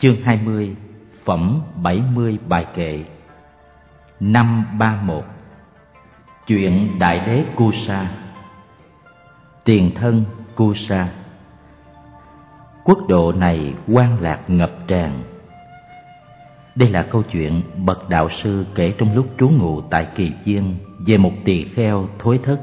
Chương 20. Phẩm 70 bài kệ. Năm 31. Chuyện Đại đế Kusa. Tiền thân Kusa. Quốc độ này hoang lạc ngập tràn. Đây là câu chuyện bậc đạo sư kể trong lúc trú ngụ tại Kỳ Viên về một tỳ kheo thối thất.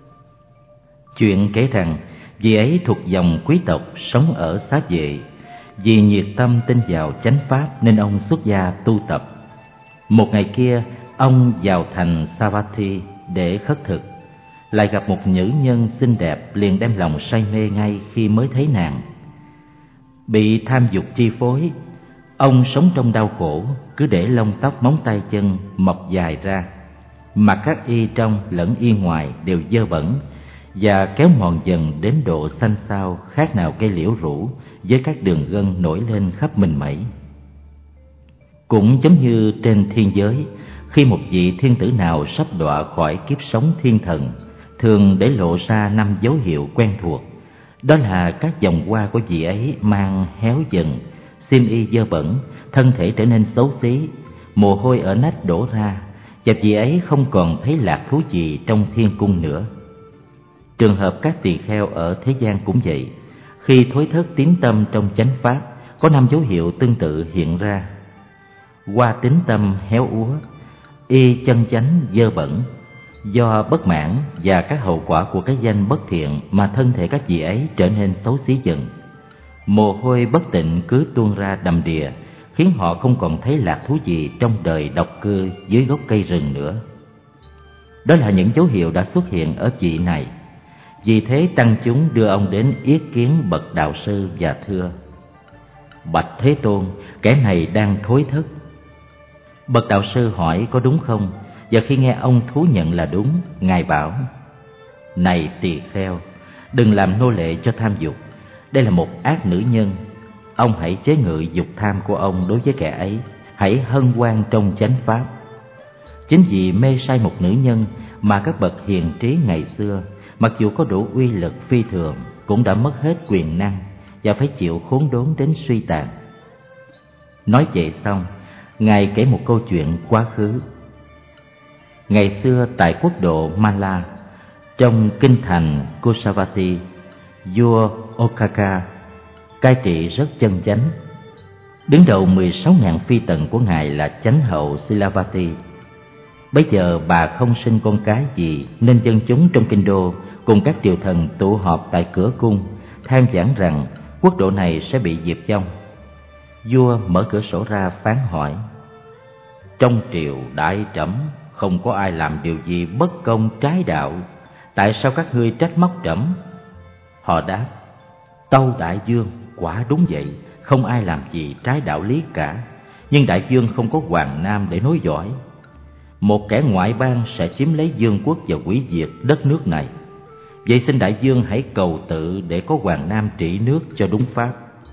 Chuyện kể rằng vị ấy thuộc dòng quý tộc sống ở Xá Vệ. Vì nhiệt tâm tin vào chánh pháp nên ông xuất gia tu tập. Một ngày kia, ông vào thành Savatthi để khất thực, lại gặp một nữ nhân xinh đẹp, liền đem lòng say mê ngay khi mới thấy nàng. Bị tham dục chi phối, ông sống trong đau khổ, cứ để lông tóc móng tay chân mọc dài ra, mặc các y trong lẫn y ngoài đều dơ bẩn và kéo mòn dần đến độ xanh xao, khác nào cây liễu rũ với các đường gân nổi lên khắp mình mẩy. Cũng giống như trên thiên giới, khi một vị thiên tử nào sắp đọa khỏi kiếp sống thiên thần, thường để lộ ra 5 dấu hiệu quen thuộc. Đó là các vòng hoa của vị ấy mang héo dần, xiêm y dơ bẩn, thân thể trở nên xấu xí, mồ hôi ở nách đổ ra, và vị ấy không còn thấy lạc thú gì trong thiên cung nữa. Trường hợp các tỳ kheo ở thế gian cũng vậy. Khi thối thất tín tâm trong chánh pháp, có 5 dấu hiệu tương tự hiện ra: hoa tín tâm héo úa, y chân chánh dơ bẩn, do bất mãn và các hậu quả của cái danh bất thiện mà thân thể các vị ấy trở nên xấu xí dần. Mồ hôi bất tịnh cứ tuôn ra đầm đìa, khiến họ không còn thấy lạc thú gì trong đời độc cư dưới gốc cây rừng nữa. Đó là những dấu hiệu đã xuất hiện ở vị này. Vì thế tăng chúng đưa ông đến yết kiến bậc đạo sư và thưa: Bạch Thế Tôn, kẻ này đang thối thất. Bậc đạo sư hỏi có đúng không, và khi nghe ông thú nhận là đúng, ngài bảo: Này tỳ kheo, đừng làm nô lệ cho tham dục. Đây là một ác nữ nhân. Ông hãy chế ngự dục tham của ông đối với kẻ ấy, hãy hân hoan trong chánh pháp. Chính vì mê say một nữ nhân mà các bậc hiền trí ngày xưa, mặc dù có đủ uy lực phi thường, cũng đã mất hết quyền năng và phải chịu khốn đốn đến suy tàn. Nói vậy xong, ngài kể một câu chuyện quá khứ. Ngày xưa tại quốc độ Mala, trong kinh thành Kusavati, vua Okaka cai trị rất chân chánh. Đứng đầu 16.000 phi tần của ngài là chánh hậu Silavati. Bấy giờ bà không sinh con cái gì, nên dân chúng trong kinh đô cùng các triều thần tụ họp tại cửa cung, than vãn rằng quốc độ này sẽ bị diệt vong. Vua mở cửa sổ ra phán hỏi: Trong triều đại trẫm không có ai làm điều gì bất công trái đạo, tại sao các ngươi trách móc trẫm? Họ đáp: Tâu đại vương, quả đúng vậy, không ai làm gì trái đạo lý cả, nhưng đại vương không có hoàng nam để nối dõi. Một kẻ ngoại bang sẽ chiếm lấy vương quốc và hủy diệt đất nước này. Vậy xin đại vương hãy cầu tự để có hoàng nam trị nước cho đúng pháp.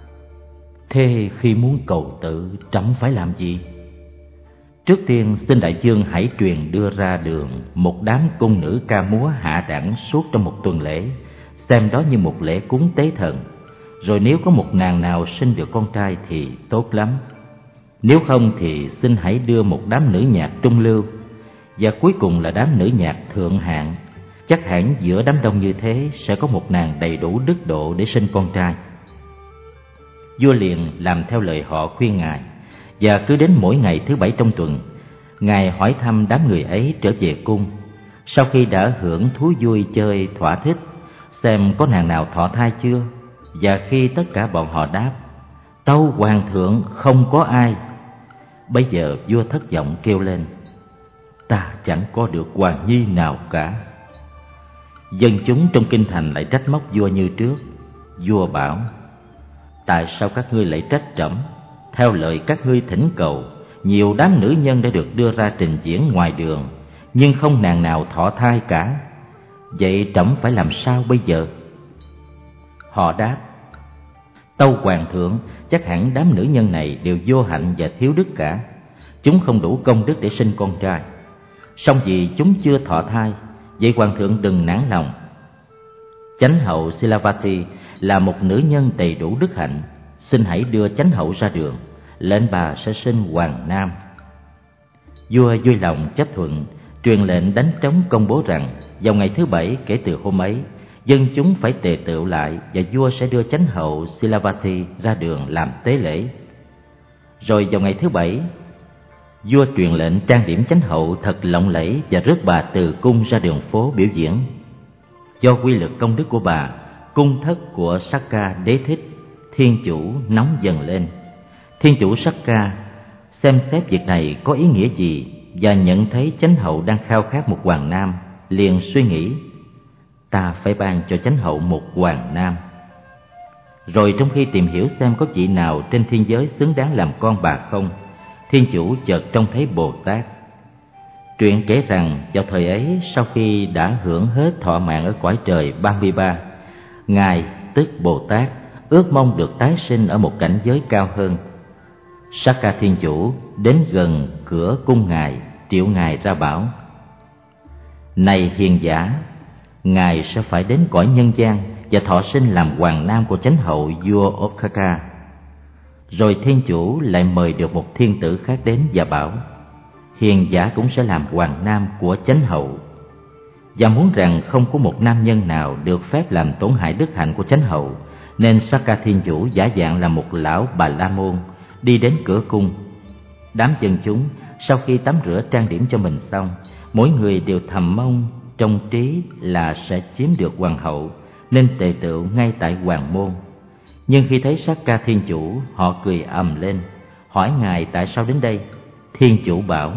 Thế khi muốn cầu tự, trẫm phải làm gì? Trước tiên xin đại vương hãy truyền đưa ra đường một đám cung nữ ca múa hạ đẳng suốt trong một tuần lễ, xem đó như một lễ cúng tế thần. Rồi nếu có một nàng nào sinh được con trai thì tốt lắm. Nếu không thì xin hãy đưa một đám nữ nhạc trung lưu, và cuối cùng là đám nữ nhạc thượng hạng. Chắc hẳn giữa đám đông như thế sẽ có một nàng đầy đủ đức độ để sinh con trai. Vua liền làm theo lời họ khuyên ngài, và cứ đến mỗi ngày thứ 7 trong tuần, ngài hỏi thăm đám người ấy trở về cung. Sau khi đã hưởng thú vui chơi thỏa thích, xem có nàng nào thọ thai chưa, và khi tất cả bọn họ đáp: Tâu hoàng thượng, không có ai. Bây giờ vua thất vọng kêu lên: Ta chẳng có được hoàng nhi nào cả. Dân chúng trong kinh thành lại trách móc vua như trước. Vua bảo: Tại sao các ngươi lại trách trẫm? Theo lời các ngươi thỉnh cầu, nhiều đám nữ nhân đã được đưa ra trình diễn ngoài đường, nhưng không nàng nào thọ thai cả. Vậy trẫm phải làm sao bây giờ? Họ đáp: Tâu hoàng thượng, chắc hẳn đám nữ nhân này đều vô hạnh và thiếu đức cả. Chúng không đủ công đức để sinh con trai. Song vì chúng chưa thọ thai, vậy hoàng thượng đừng nản lòng. Chánh hậu Silavati là một nữ nhân đầy đủ đức hạnh. Xin hãy đưa chánh hậu ra đường, lệnh bà sẽ sinh hoàng nam. Vua vui lòng chấp thuận, truyền lệnh đánh trống công bố rằng vào ngày thứ 7 kể từ hôm ấy, dân chúng phải tề tựu lại và vua sẽ đưa chánh hậu Silavati ra đường làm tế lễ. Rồi vào ngày thứ 7, vua truyền lệnh trang điểm chánh hậu thật lộng lẫy và rước bà từ cung ra đường phố biểu diễn. Do quy lực công đức của bà, cung thất của Sakka Đế Thích, thiên chủ nóng dần lên. Thiên chủ Sakka xem xét việc này có ý nghĩa gì và nhận thấy chánh hậu đang khao khát một hoàng nam, liền suy nghĩ: ta phải ban cho chánh hậu một hoàng nam. Rồi trong khi tìm hiểu xem có vị nào trên thiên giới xứng đáng làm con bà không, thiên chủ chợt trông thấy Bồ Tát. Truyện kể rằng vào thời ấy, sau khi đã hưởng hết thọ mạng ở cõi trời 33, ngài tức Bồ Tát ước mong được tái sinh ở một cảnh giới cao hơn. Sakka thiên chủ đến gần cửa cung ngài, triệu ngài ra bảo: này hiền giả, ngài sẽ phải đến cõi nhân gian và thọ sinh làm hoàng nam của chánh hậu vua Okkaka. Rồi thiên chủ lại mời được một thiên tử khác đến và bảo: hiền giả cũng sẽ làm hoàng nam của chánh hậu. Và muốn rằng không có một nam nhân nào được phép làm tổn hại đức hạnh của chánh hậu, nên Sakka thiên chủ giả dạng là một lão Bà La Môn đi đến cửa cung. Đám dân chúng sau khi tắm rửa trang điểm cho mình xong, mỗi người đều thầm mong trong trí là sẽ chiếm được hoàng hậu, nên tề tựu ngay tại hoàng môn. Nhưng khi thấy Sakka thiên chủ, họ cười ầm lên, hỏi ngài tại sao đến đây. Thiên chủ bảo: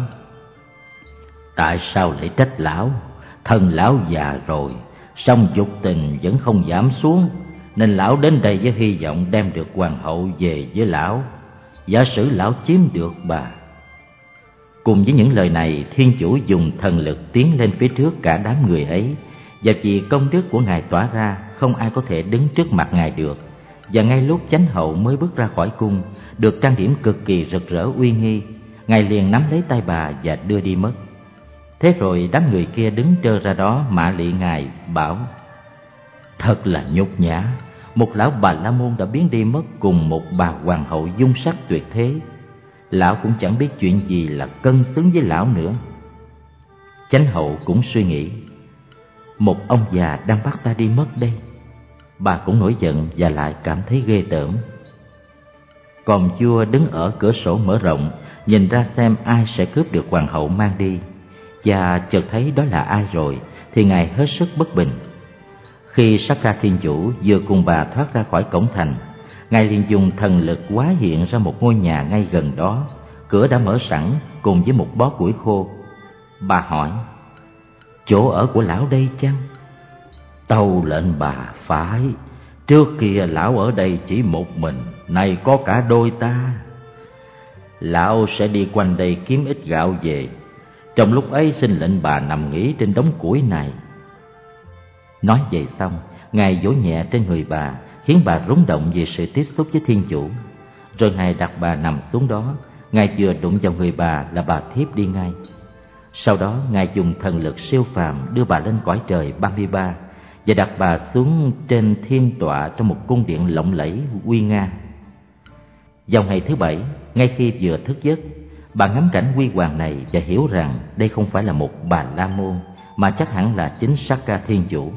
tại sao lại trách lão? Thân lão già rồi, song dục tình vẫn không giảm xuống, nên lão đến đây với hy vọng đem được hoàng hậu về với lão. Giả sử lão chiếm được bà. Cùng với những lời này, thiên chủ dùng thần lực tiến lên phía trước cả đám người ấy, và vì công đức của ngài tỏa ra, không ai có thể đứng trước mặt ngài được. Và ngay lúc chánh hậu mới bước ra khỏi cung, được trang điểm cực kỳ rực rỡ uy nghi, ngài liền nắm lấy tay bà và đưa đi mất. Thế rồi đám người kia đứng trơ ra đó mạ lị ngài, bảo: thật là nhục nhã, một lão Bà La Môn đã biến đi mất cùng một bà hoàng hậu dung sắc tuyệt thế. Lão cũng chẳng biết chuyện gì là cân xứng với lão nữa. Chánh hậu cũng suy nghĩ: một ông già đang bắt ta đi mất đây. Bà cũng nổi giận và lại cảm thấy ghê tởm. Còn vua đứng ở cửa sổ mở rộng, nhìn ra xem ai sẽ cướp được hoàng hậu mang đi. Và chợt thấy đó là ai rồi, thì ngài hết sức bất bình. Khi Sakka thiên chủ vừa cùng bà thoát ra khỏi cổng thành, ngài liền dùng thần lực hóa hiện ra một ngôi nhà ngay gần đó. Cửa đã mở sẵn cùng với một bó củi khô. Bà hỏi: chỗ ở của lão đây chăng? Tâu lệnh bà phải. Trước kia lão ở đây chỉ một mình, nay có cả đôi ta. Lão sẽ đi quanh đây kiếm ít gạo về. Trong lúc ấy xin lệnh bà nằm nghỉ trên đống củi này. Nói vậy xong, ngài vỗ nhẹ trên người bà, khiến bà rung động vì sự tiếp xúc với thiên chủ. Rồi ngài đặt bà nằm xuống đó. Ngài vừa đụng vào người bà là bà thiếp đi ngay. Sau đó ngài dùng thần lực siêu phàm đưa bà lên cõi trời 33 và đặt bà xuống trên thiên tọa trong một cung điện lộng lẫy uy nga. Vào ngày thứ 7, ngay khi vừa thức giấc, bà ngắm cảnh huy hoàng này và hiểu rằng đây không phải là một Bà La Môn, mà chắc hẳn là chính Sakka thiên chủ.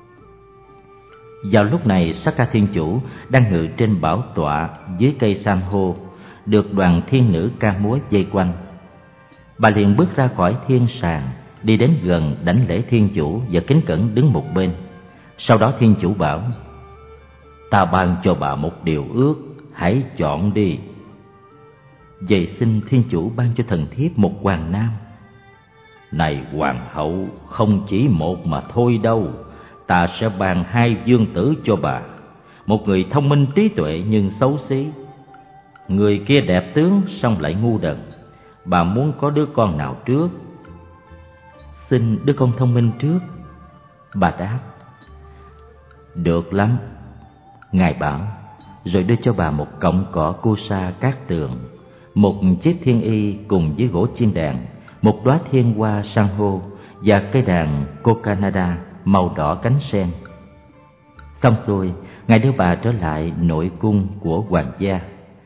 Vào lúc này, Sakka thiên chủ đang ngự trên bảo tọa dưới cây san hô, được đoàn thiên nữ ca múa vây quanh. Bà liền bước ra khỏi thiên sàng, đi đến gần đảnh lễ thiên chủ và kính cẩn đứng một bên. Sau đó thiên chủ bảo: ta ban cho bà một điều ước, hãy chọn đi. Vậy xin thiên chủ ban cho thần thiếp một hoàng nam. Này hoàng hậu, không chỉ một mà thôi đâu. Ta sẽ ban 2 vương tử cho bà. Một người thông minh trí tuệ nhưng xấu xí. Người kia đẹp tướng song lại ngu đần. Bà muốn có đứa con nào trước? Xin đứa con thông minh trước. Bà đáp: được lắm. Ngài bảo, rồi đưa cho bà một cọng cỏ Kusa cát tường, một chiếc thiên y cùng với gỗ chiên đàn, một đóa thiên hoa san hô và cây đàn Kokanada màu đỏ cánh sen. Xong xuôi, ngài đưa bà trở lại nội cung của hoàng gia.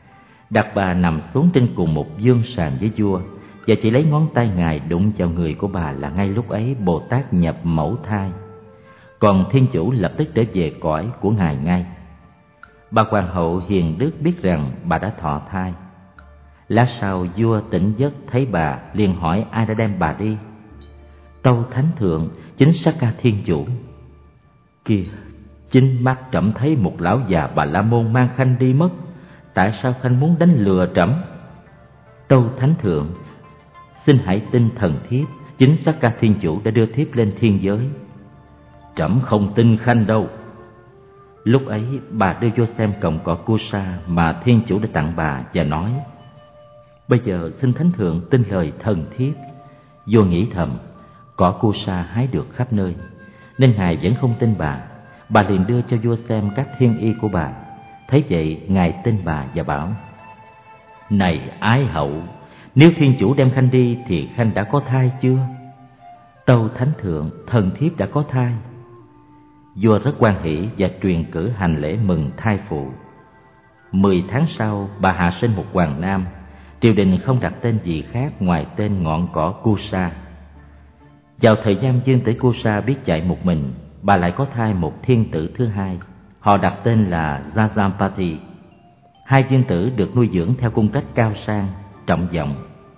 Đạt Bà nằm xuống trên cùng một giường sàn với vua, và chỉ lấy ngón tay ngài đụng vào người của bà là ngay lúc ấy Bồ Tát nhập mẫu thai. Còn Thiên Chủ lập tức trở về cõi của ngài ngay. Bà hoàng hậu hiền đức biết rằng bà đã thọ thai. Lát sau vua tỉnh giấc thấy bà, liền hỏi ai đã đem bà đi. Tâu Thánh Thượng, chính Sát Ca Thiên Chủ. Kìa, chính mắt trẫm thấy một lão già Bà La Môn mang Khanh đi mất. Tại sao Khanh muốn đánh lừa trẫm? Tâu Thánh Thượng, xin hãy tin thần thiếp, chính Sát Ca Thiên Chủ đã đưa thiếp lên thiên giới. Trẫm không tin Khanh đâu. Lúc ấy bà đưa vô xem cọng cỏ Kusa mà Thiên Chủ đã tặng bà và nói: bây giờ xin Thánh Thượng tin lời thần thiếp. Vua nghĩ thầm, cỏ Kusa hái được khắp nơi, nên ngài vẫn không tin bà. Bà liền đưa cho vua xem các thiên y của bà. Thấy vậy ngài tin bà và bảo: này ái hậu, nếu Thiên Chủ đem Khanh đi thì Khanh đã có thai chưa? Tâu Thánh Thượng, thần thiếp đã có thai. Vua rất hoan hỷ và truyền cử hành lễ mừng thai phụ. 10 tháng sau, bà hạ sinh một hoàng nam. Triều đình không đặt tên gì khác ngoài tên ngọn cỏ Kusa. Vào thời gian dương tử Kusa biết chạy một mình, bà lại có thai một thiên tử thứ hai. Họ đặt tên là Jajampati. Hai dương tử được nuôi dưỡng theo cung cách cao sang, trọng vọng.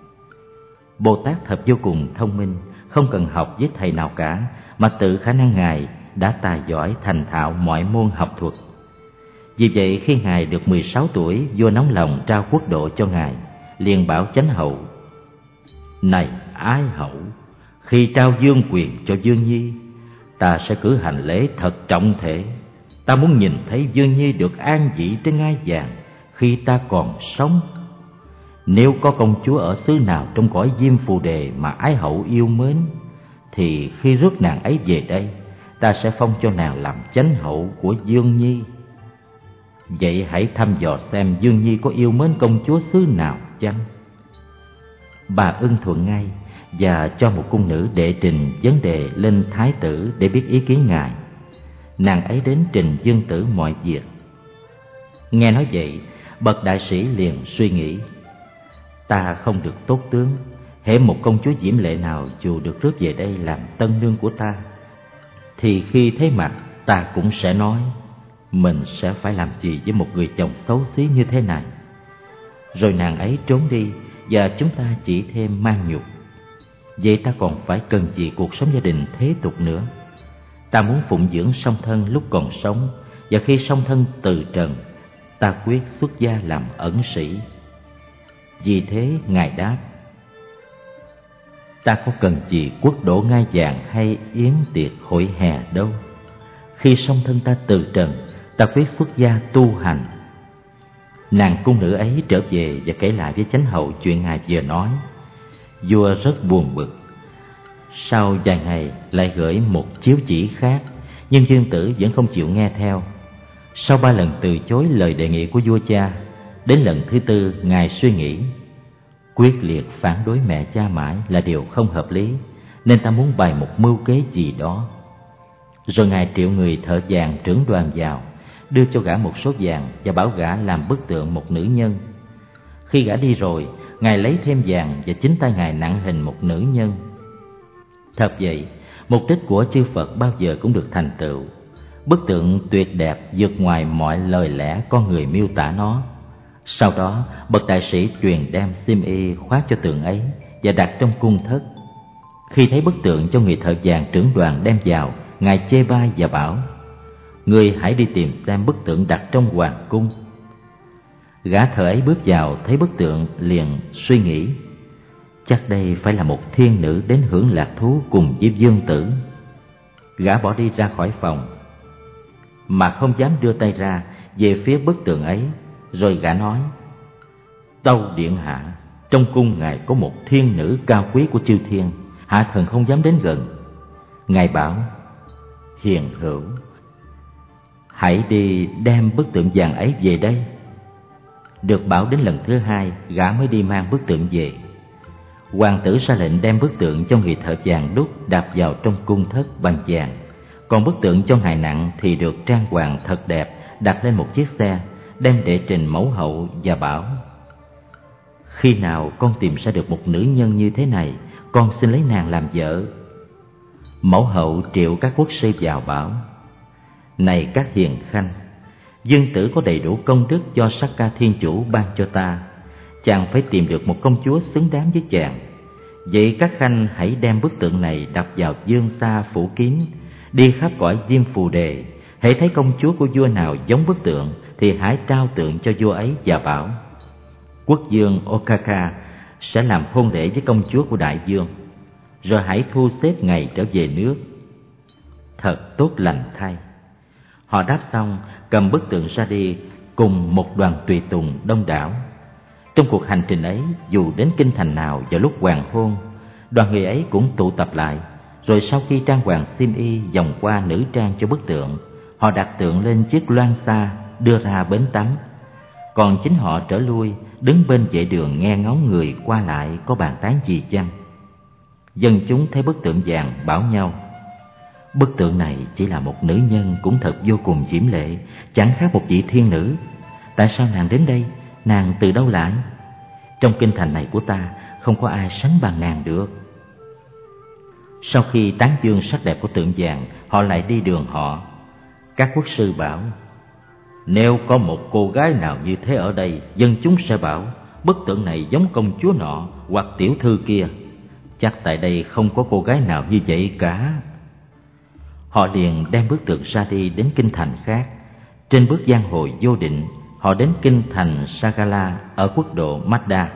Bồ Tát thật vô cùng thông minh, không cần học với thầy nào cả, mà tự khả năng ngài đã tài giỏi thành thạo mọi môn học thuật. Vì vậy khi ngài được 16 tuổi, vua nóng lòng trao quốc độ cho ngài, liền bảo chánh hậu: này ái hậu, khi trao vương quyền cho Dương Nhi, ta sẽ cử hành lễ thật trọng thể. Ta muốn nhìn thấy Dương Nhi được an vị trên ngai vàng khi ta còn sống. Nếu có công chúa ở xứ nào trong cõi Diêm Phù Đề mà ái hậu yêu mến, thì khi rước nàng ấy về đây, ta sẽ phong cho nàng làm chánh hậu của Dương Nhi. Vậy hãy thăm dò xem Dương Nhi có yêu mến công chúa xứ nào chăng? Bà ưng thuận ngay và cho một cung nữ đệ trình vấn đề lên thái tử để biết ý kiến ngài. Nàng ấy đến trình dương tử mọi việc. Nghe nói vậy, bậc đại sĩ liền suy nghĩ: ta không được tốt tướng, hễ một công chúa diễm lệ nào dù được rước về đây làm tân nương của ta, thì khi thấy mặt ta cũng sẽ nói mình sẽ phải làm gì với một người chồng xấu xí như thế này. Rồi nàng ấy trốn đi và chúng ta chỉ thêm mang nhục. Vậy ta còn phải cần gì cuộc sống gia đình thế tục nữa? Ta muốn phụng dưỡng song thân lúc còn sống, và khi song thân từ trần, ta quyết xuất gia làm ẩn sĩ. Vì thế ngài đáp: ta có cần gì quốc độ ngai vàng hay yến tiệc hội hè đâu. Khi song thân ta từ trần, ta quyết xuất gia tu hành. Nàng cung nữ ấy trở về và kể lại với chánh hậu chuyện ngài vừa nói. Vua rất buồn bực. Sau vài ngày lại gửi một chiếu chỉ khác, nhưng dương tử vẫn không chịu nghe theo. Sau 3 lần từ chối lời đề nghị của vua cha, đến lần thứ 4 ngài suy nghĩ: quyết liệt phản đối mẹ cha mãi là điều không hợp lý, nên ta muốn bày một mưu kế gì đó. Rồi ngài triệu người thợ vàng trưởng đoàn vào, đưa cho gã một số vàng và bảo gã làm bức tượng một nữ nhân. Khi gã đi rồi, ngài lấy thêm vàng và chính tay ngài nặng hình một nữ nhân. Thật vậy, mục đích của chư Phật bao giờ cũng được thành tựu. Bức tượng tuyệt đẹp vượt ngoài mọi lời lẽ con người miêu tả nó. Sau đó, bậc đại sĩ truyền đem xiêm y khoác cho tượng ấy và đặt trong cung thất. Khi thấy bức tượng cho người thợ vàng trưởng đoàn đem vào, ngài chê bai và bảo: ngươi hãy đi tìm xem bức tượng đặt trong hoàng cung. Gã thợ ấy bước vào thấy bức tượng liền suy nghĩ: chắc đây phải là một thiên nữ đến hưởng lạc thú cùng với dương tử. Gã bỏ đi ra khỏi phòng, mà không dám đưa tay ra về phía bức tượng ấy. Rồi gã nói: tâu điện hạ, trong cung ngài có một thiên nữ cao quý của chư thiên, hạ thần không dám đến gần. Ngài bảo: hiền hữu, hãy đi đem bức tượng vàng ấy về đây. Được bảo đến lần thứ 2, gã mới đi mang bức tượng về. Hoàng tử ra lệnh đem bức tượng cho người thợ vàng đúc đạp vào trong cung thất bằng vàng. Còn bức tượng cho ngài nặng thì được trang hoàng thật đẹp, đặt lên một chiếc xe, đem đệ trình mẫu hậu và bảo: Khi nào con tìm ra được một nữ nhân như thế này, con xin lấy nàng làm vợ. Mẫu hậu triệu các quốc sư vào bảo: Này các hiền khanh, dương tử có đầy đủ công đức do Sakka Thiên Chủ ban cho ta. Chàng phải tìm được một công chúa xứng đáng với chàng. Vậy các khanh hãy đem bức tượng này đặt vào dương xa phủ kín, đi khắp cõi Diêm Phù Đề. Hãy thấy công chúa của vua nào giống bức tượng thì hãy trao tượng cho vua ấy và bảo: Quốc vương Okaka sẽ làm hôn lễ với công chúa của đại dương, rồi hãy thu xếp ngày trở về nước. Thật tốt lành thay. Họ đáp xong, cầm bức tượng ra đi cùng một đoàn tùy tùng đông đảo. Trong cuộc hành trình ấy, dù đến kinh thành nào vào lúc hoàng hôn, đoàn người ấy cũng tụ tập lại. Rồi sau khi trang hoàng xiêm y vòng qua nữ trang cho bức tượng, họ đặt tượng lên chiếc loan xa đưa ra bến tắm. Còn chính họ trở lui, đứng bên vệ đường nghe ngóng người qua lại có bàn tán gì chăng. Dân chúng thấy bức tượng vàng bảo nhau: Bức tượng này chỉ là một nữ nhân cũng thật vô cùng diễm lệ, chẳng khác một vị thiên nữ. Tại sao nàng đến đây? Nàng từ đâu lại? Trong kinh thành này của ta không có ai sánh bằng nàng được. Sau khi tán dương sắc đẹp của tượng vàng, họ lại đi đường họ. Các quốc sư bảo: Nếu có một cô gái nào như thế ở đây, dân chúng sẽ bảo bức tượng này giống công chúa nọ hoặc tiểu thư kia. Chắc tại đây không có cô gái nào như vậy cả. Họ liền đem bức tượng ra đi đến kinh thành khác. Trên bước giang hồ vô định, họ đến kinh thành Sagala ở quốc độ Madda.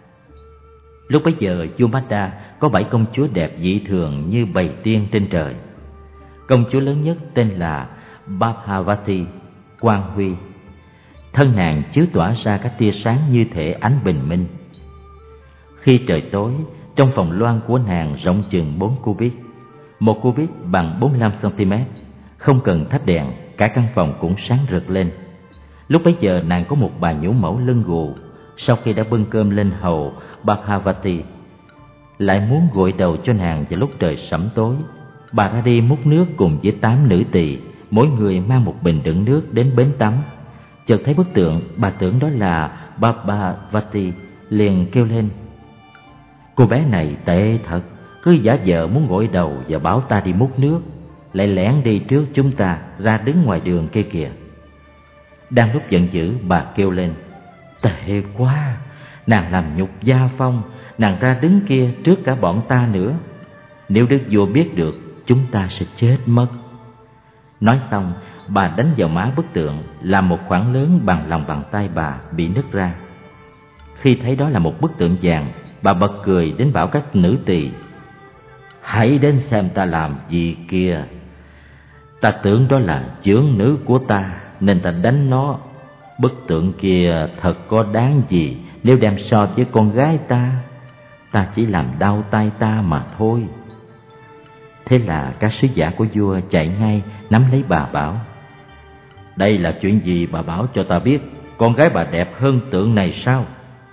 Lúc bấy giờ vua Madda có 7 công chúa đẹp dị thường như bầy tiên trên trời. Công chúa lớn nhất tên là Babhavati, Quang Huy. Thân nàng chiếu tỏa ra các tia sáng như thể ánh bình minh. Khi trời tối, trong phòng loan của nàng rộng chừng 4 cubit. 1 cubit bằng 45 cm. Không cần thắp đèn, cả căn phòng cũng sáng rực lên. Lúc bấy giờ nàng có một bà nhũ mẫu lưng gù. Sau khi đã bưng cơm lên hầu Babhavati, lại muốn gội đầu cho nàng vào lúc trời sẫm tối. Bà ra đi múc nước cùng với 8 nữ tỳ, mỗi người mang một bình đựng nước đến bến tắm. Chợt thấy bức tượng, bà tưởng đó là Babhavati, liền kêu lên: Cô bé này tệ thật, cứ giả vờ muốn gội đầu và bảo ta đi múc nước, lại lẻn đi trước chúng ta ra đứng ngoài đường kia kìa. Đang lúc giận dữ, bà kêu lên: Tệ quá, nàng làm nhục gia phong, nàng ra đứng kia trước cả bọn ta nữa. Nếu đức vua biết được, chúng ta sẽ chết mất. Nói xong, bà đánh vào má bức tượng, làm một khoảng lớn bằng lòng bàn tay bà bị nứt ra. Khi thấy đó là một bức tượng vàng, bà bật cười đến bảo các nữ tỳ: Hãy đến xem ta làm gì kia. Ta tưởng đó là chướng nữ của ta nên ta đánh nó. Bức tượng kia thật có đáng gì nếu đem so với con gái ta. Ta chỉ làm đau tay ta mà thôi. Thế là các sứ giả của vua chạy ngay nắm lấy bà bảo: Đây là chuyện gì bà bảo cho ta biết? Con gái bà đẹp hơn tượng này sao?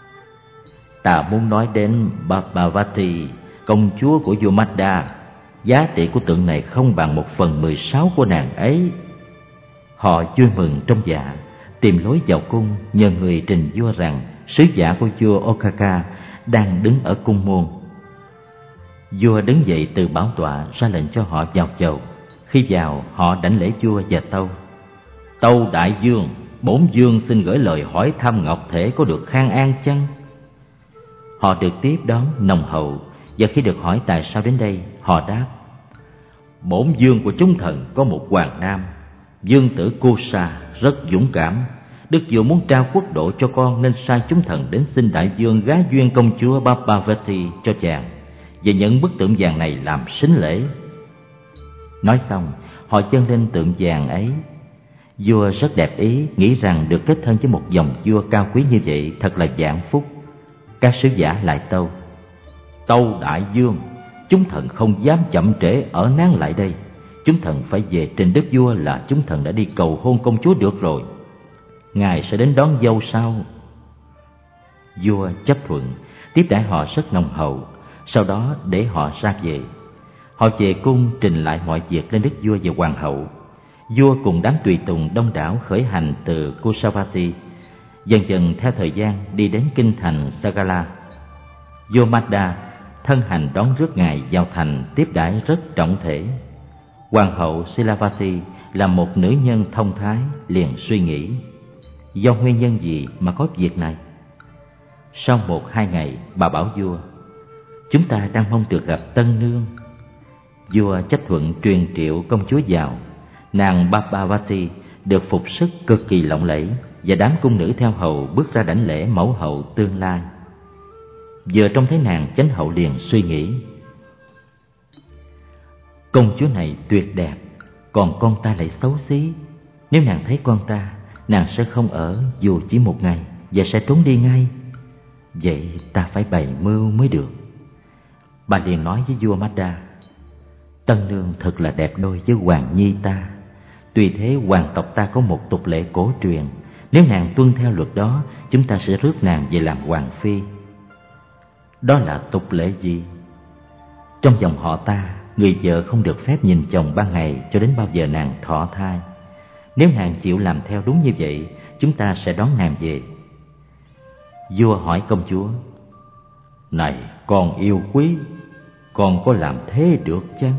Ta muốn nói đến Babhavati, công chúa của vua Madda. Giá trị của tượng này không bằng 1/16 của nàng ấy. Họ vui mừng trong dạ, tìm lối vào cung, nhờ người trình vua rằng sứ giả của vua Okaka đang đứng ở cung môn. Vua đứng dậy từ bảo tọa ra lệnh cho họ vào chầu. Khi vào, họ đảnh lễ vua và tâu: Tâu đại vương, bổn vương xin gửi lời hỏi thăm ngọc thể có được khang an chăng? Họ được tiếp đón nồng hậu, và khi được hỏi tại sao đến đây, họ đáp: Bổn vương của chúng thần có một hoàng nam, vương tử Kusa rất dũng cảm. Đức vua muốn trao quốc độ cho con nên sai chúng thần đến xin đại vương gá duyên công chúa Babhavati cho chàng, và nhận bức tượng vàng này làm sính lễ. Nói xong, họ dâng lên tượng vàng ấy. Vua rất đẹp ý, nghĩ rằng được kết thân với một dòng vua cao quý như vậy thật là vạn phúc. Các sứ giả lại tâu: Tâu đại vương, chúng thần không dám chậm trễ ở nán lại đây. Chúng thần phải về trình đức vua là chúng thần đã đi cầu hôn công chúa được rồi. Ngài sẽ đến đón dâu sao? Vua chấp thuận, tiếp đãi họ rất nồng hậu, sau đó để họ ra về. Họ về cung trình lại mọi việc lên đức vua và hoàng hậu. Vua cùng đám tùy tùng đông đảo khởi hành từ Kusavati Dần dần theo thời gian đi đến kinh thành Sagala, vua Madda thân hành đón rước ngài vào thành, tiếp đãi rất trọng thể. Hoàng hậu Silavati là một nữ nhân thông thái, liền suy nghĩ do nguyên nhân gì mà có việc này. Sau 1-2 ngày, bà bảo vua: chúng ta đang mong được gặp tân nương. Vua chấp thuận truyền triệu công chúa vào. Nàng Babavati được phục sức cực kỳ lộng lẫy, và đám cung nữ theo hầu bước ra đảnh lễ mẫu hậu tương lai. Vừa trông thấy nàng, chánh hậu liền suy nghĩ: công chúa này tuyệt đẹp, còn con ta lại xấu xí. Nếu nàng thấy con ta, nàng sẽ không ở dù chỉ 1 ngày và sẽ trốn đi ngay. Vậy ta phải bày mưu mới được. Bà liền nói với vua Madda: tân nương thật là đẹp đôi với hoàng nhi ta. Tuy thế hoàng tộc ta có một tục lệ cổ truyền, nếu nàng tuân theo luật đó, chúng ta sẽ rước nàng về làm hoàng phi. Đó là tục lệ gì? Trong dòng họ ta, người vợ không được phép nhìn chồng ban ngày cho đến bao giờ nàng thọ thai. Nếu nàng chịu làm theo đúng như vậy, chúng ta sẽ đón nàng về. Vua hỏi công chúa: này con yêu quý, con có làm thế được chăng?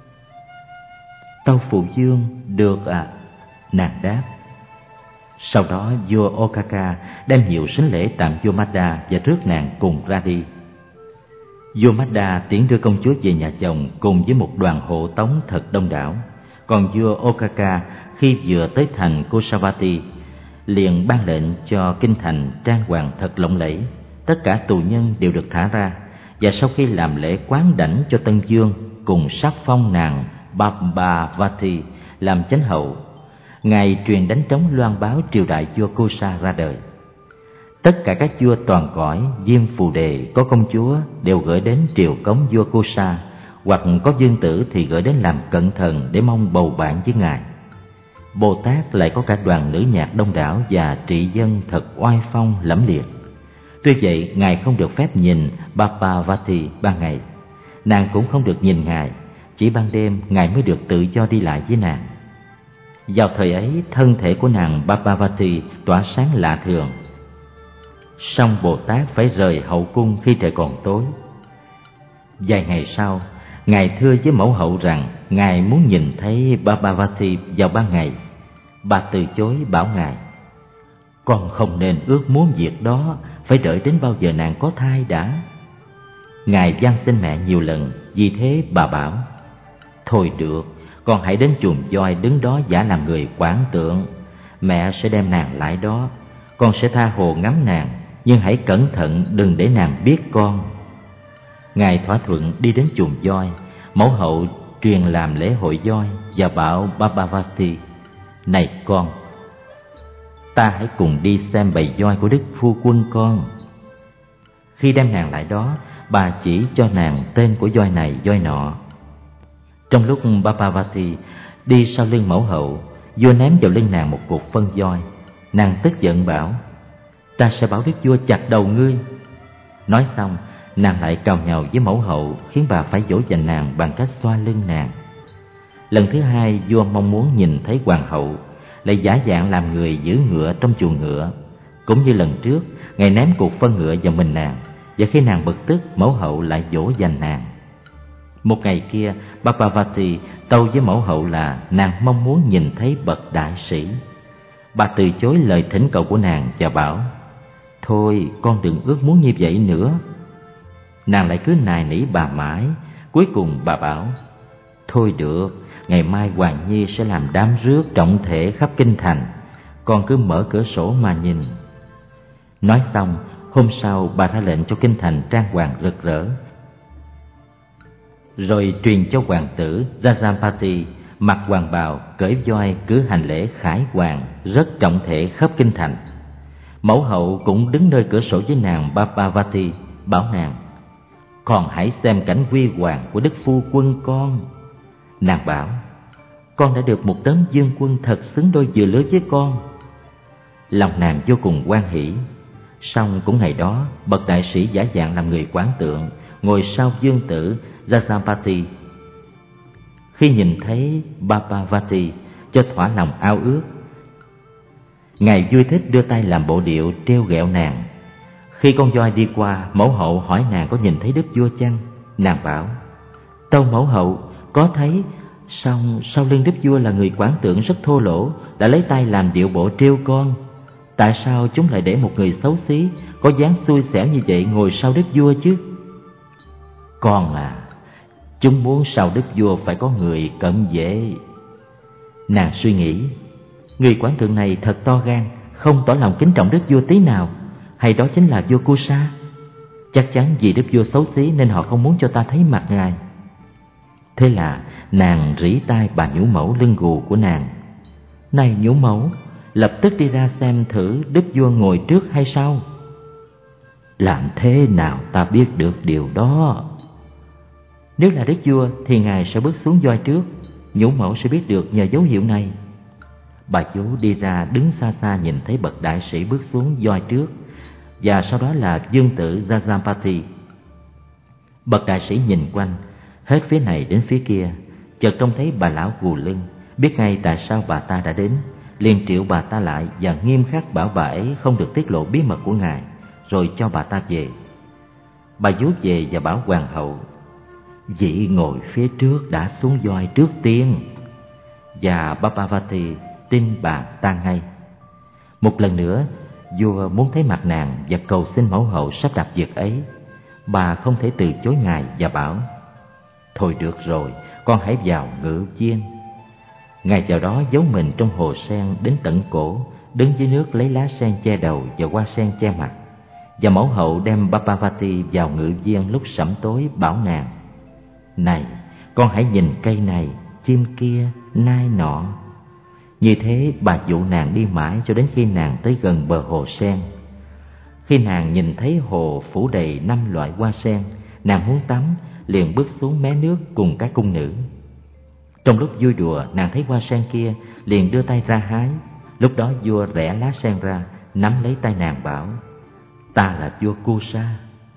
Tâu phụ vương, được ạ. Nàng đáp. Sau đó vua Okaka đem nhiều sính lễ tặng vua Madda và rước nàng cùng ra đi. Vua Madda tiễn đưa công chúa về nhà chồng cùng với một đoàn hộ tống thật đông đảo. Còn vua Okaka khi vừa tới thành Kusavati liền ban lệnh cho kinh thành trang hoàng thật lộng lẫy. Tất cả tù nhân đều được thả ra, và sau khi làm lễ quán đảnh cho tân vương cùng sắc phong nàng Babavati làm chánh hậu, ngài truyền đánh trống loan báo triều đại vua Kusa ra đời. Tất cả các vua toàn cõi, Diêm Phù Đề có công chúa đều gửi đến triều cống vua Kusa, hoặc có vương tử thì gửi đến làm cận thần để mong bầu bạn với ngài. Bồ Tát lại có cả đoàn nữ nhạc đông đảo và trị dân thật oai phong lẫm liệt. Tuy vậy, ngài không được phép nhìn Babavati ban ngày, nàng cũng không được nhìn ngài, chỉ ban đêm ngài mới được tự do đi lại với nàng. Vào thời ấy, thân thể của nàng Babavati tỏa sáng lạ thường. Song Bồ Tát phải rời hậu cung khi trời còn tối. Vài ngày sau, ngài thưa với mẫu hậu rằng ngài muốn nhìn thấy Babavati vào ban ngày. Bà từ chối, bảo ngài: con không nên ước muốn việc đó, phải đợi đến bao giờ nàng có thai đã. Ngài van xin mẹ nhiều lần, vì thế bà bảo: thôi được, con hãy đến chùm voi đứng đó giả làm người quản tượng. Mẹ sẽ đem nàng lại đó, con sẽ tha hồ ngắm nàng, nhưng hãy cẩn thận đừng để nàng biết con. Ngài thỏa thuận đi đến chùm voi. Mẫu hậu truyền làm lễ hội voi và bảo Babavati: này con, ta hãy cùng đi xem bầy voi của đức phu quân con. Khi đem nàng lại đó, bà chỉ cho nàng tên của voi này voi nọ. Trong lúc Babavati đi sau lưng mẫu hậu, vua ném vào lưng nàng một cục phân voi. Nàng tức giận bảo: ta sẽ bảo đức vua chặt đầu ngươi. Nói xong, nàng lại càu nhàu với mẫu hậu, khiến bà phải dỗ dành nàng bằng cách xoa lưng nàng. Lần thứ hai, vua mong muốn nhìn thấy hoàng hậu, lại giả dạng làm người giữ ngựa trong chuồng ngựa. Cũng như lần trước, ngài ném cục phân ngựa vào mình nàng, và khi nàng bực tức, mẫu hậu lại dỗ dành nàng. Một ngày kia, Babavati tâu với mẫu hậu là nàng mong muốn nhìn thấy bậc đại sĩ. Bà từ chối lời thỉnh cầu của nàng và bảo: thôi, con đừng ước muốn như vậy nữa. Nàng lại cứ nài nỉ bà mãi. Cuối cùng bà bảo: thôi được, ngày mai hoàng nhi sẽ làm đám rước trọng thể khắp kinh thành, con cứ mở cửa sổ mà nhìn. Nói xong, hôm sau bà ra lệnh cho kinh thành trang hoàng rực rỡ, rồi truyền cho hoàng tử Jajampati mặc hoàng bào, cưỡi voi cử hành lễ khải hoàng rất trọng thể khắp kinh thành. Mẫu hậu cũng đứng nơi cửa sổ với nàng Babavati, bảo nàng: con hãy xem cảnh huy hoàng của đức phu quân con. Nàng bảo: con đã được một đấng vương quân thật xứng đôi vừa lứa với con. Lòng nàng vô cùng hoan hỷ. Song cũng ngày đó, bậc đại sĩ giả dạng làm người quán tượng, ngồi sau vương tử Jajampati. Khi nhìn thấy Babavati, cho thỏa lòng ao ước, Ngài vui thích đưa tay làm bộ điệu trêu ghẹo nàng. Khi con voi đi qua, mẫu hậu hỏi nàng có nhìn thấy đức vua chăng? Nàng bảo: tâu mẫu hậu, có thấy. Song sau lưng đức vua là người quản tượng rất thô lỗ, đã lấy tay làm điệu bộ trêu con. Tại sao chúng lại để một người xấu xí, có dáng xui xẻo như vậy ngồi sau đức vua chứ? Con à, chúng muốn sau đức vua phải có người cận vệ. Nàng suy nghĩ, người quản tượng này thật to gan, không tỏ lòng kính trọng đức vua tí nào. Hay đó chính là vua Kusa? Chắc chắn vì đức vua xấu xí nên họ không muốn cho ta thấy mặt ngài. Thế là nàng rỉ tai bà nhũ mẫu lưng gù của nàng: này nhũ mẫu, lập tức đi ra xem thử đức vua ngồi trước hay sau. Làm thế nào ta biết được điều đó? Nếu là đức vua thì ngài sẽ bước xuống voi trước. Nhũ mẫu sẽ biết được nhờ dấu hiệu này. Bà vú đi ra đứng xa xa nhìn thấy bậc đại sĩ bước xuống voi trước, và sau đó là vương tử Jajampati. Bậc đại sĩ nhìn quanh, hết phía này đến phía kia, chợt trông thấy bà lão gù lưng, biết ngay tại sao bà ta đã đến, liền triệu bà ta lại và nghiêm khắc bảo bà ấy không được tiết lộ bí mật của ngài, rồi cho bà ta về. Bà vú về và bảo hoàng hậu: vị ngồi phía trước đã xuống voi trước tiên. Và Babavati tin bà ta ngay. Một lần nữa, vua muốn thấy mặt nàng và cầu xin mẫu hậu sắp đặt việc ấy. Bà không thể từ chối ngài và bảo: thôi được rồi, con hãy vào ngự viên. Ngài vào đó giấu mình trong hồ sen đến tận cổ, đứng dưới nước lấy lá sen che đầu và hoa sen che mặt. Và mẫu hậu đem Babavati vào ngự viên lúc sẫm tối, bảo nàng: này, con hãy nhìn cây này, chim kia, nai nọ. Như thế bà dụ nàng đi mãi cho đến khi nàng tới gần bờ hồ sen. Khi nàng nhìn thấy hồ phủ đầy 5 loại hoa sen, nàng muốn tắm, liền bước xuống mé nước cùng các cung nữ. Trong lúc vui đùa, nàng thấy hoa sen kia, liền đưa tay ra hái. Lúc đó vua rẽ lá sen ra, nắm lấy tay nàng bảo: ta là vua Kusa.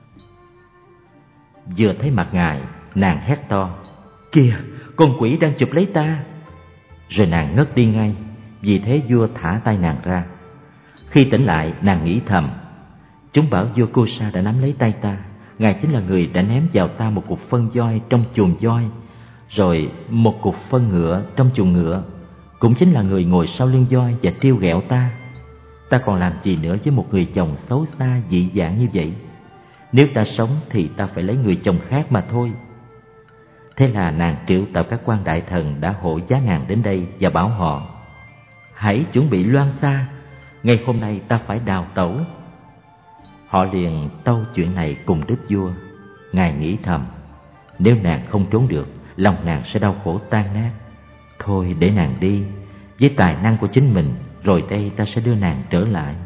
Vừa thấy mặt ngài, nàng hét to: kìa, con quỷ đang chụp lấy ta. Rồi nàng ngất đi ngay. Vì thế vua thả tay nàng ra. Khi tỉnh lại, nàng nghĩ thầm: chúng bảo vua Kusa đã nắm lấy tay ta. Ngài chính là người đã ném vào ta một cục phân voi trong chuồng voi, rồi một cục phân ngựa trong chuồng ngựa. Cũng chính là người ngồi sau lưng voi và trêu ghẹo ta. Ta còn làm gì nữa với một người chồng xấu xa dị dạng như vậy? Nếu ta sống thì ta phải lấy người chồng khác mà thôi. Thế là nàng triệu tập các quan đại thần đã hộ giá nàng đến đây và bảo họ: hãy chuẩn bị loan xa, ngày hôm nay ta phải đào tẩu. Họ liền tâu chuyện này cùng đức vua. Ngài nghĩ thầm: nếu nàng không trốn được, lòng nàng sẽ đau khổ tan nát. Thôi để nàng đi, với tài năng của chính mình, rồi đây ta sẽ đưa nàng trở lại.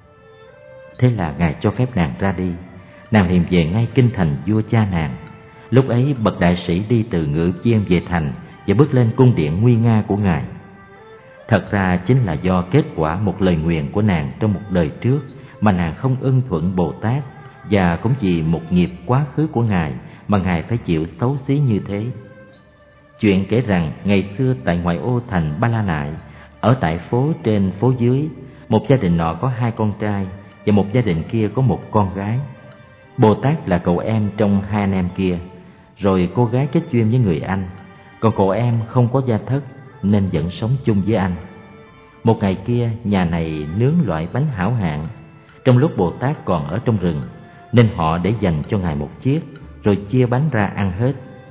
Thế là ngài cho phép nàng ra đi. Nàng liền về ngay kinh thành vua cha nàng. Lúc ấy bậc đại sĩ đi từ ngự viên về thành và bước lên cung điện nguy nga của ngài. Thật ra chính là do kết quả một lời nguyền của nàng trong một đời trước mà nàng không ưng thuận Bồ Tát, và cũng vì một nghiệp quá khứ của ngài mà ngài phải chịu xấu xí như thế. Chuyện kể rằng ngày xưa tại ngoại ô thành Ba La Nại, ở tại phố trên phố dưới, một gia đình nọ có 2 con trai và một gia đình kia có một con gái. Bồ Tát là cậu em trong 2 anh em kia. Rồi cô gái kết duyên với người anh, còn cậu em không có gia thất nên vẫn sống chung với anh. Một ngày kia, nhà này nướng loại bánh hảo hạng. Trong lúc Bồ Tát còn ở trong rừng, nên họ để dành cho ngài một chiếc, rồi chia bánh ra ăn hết.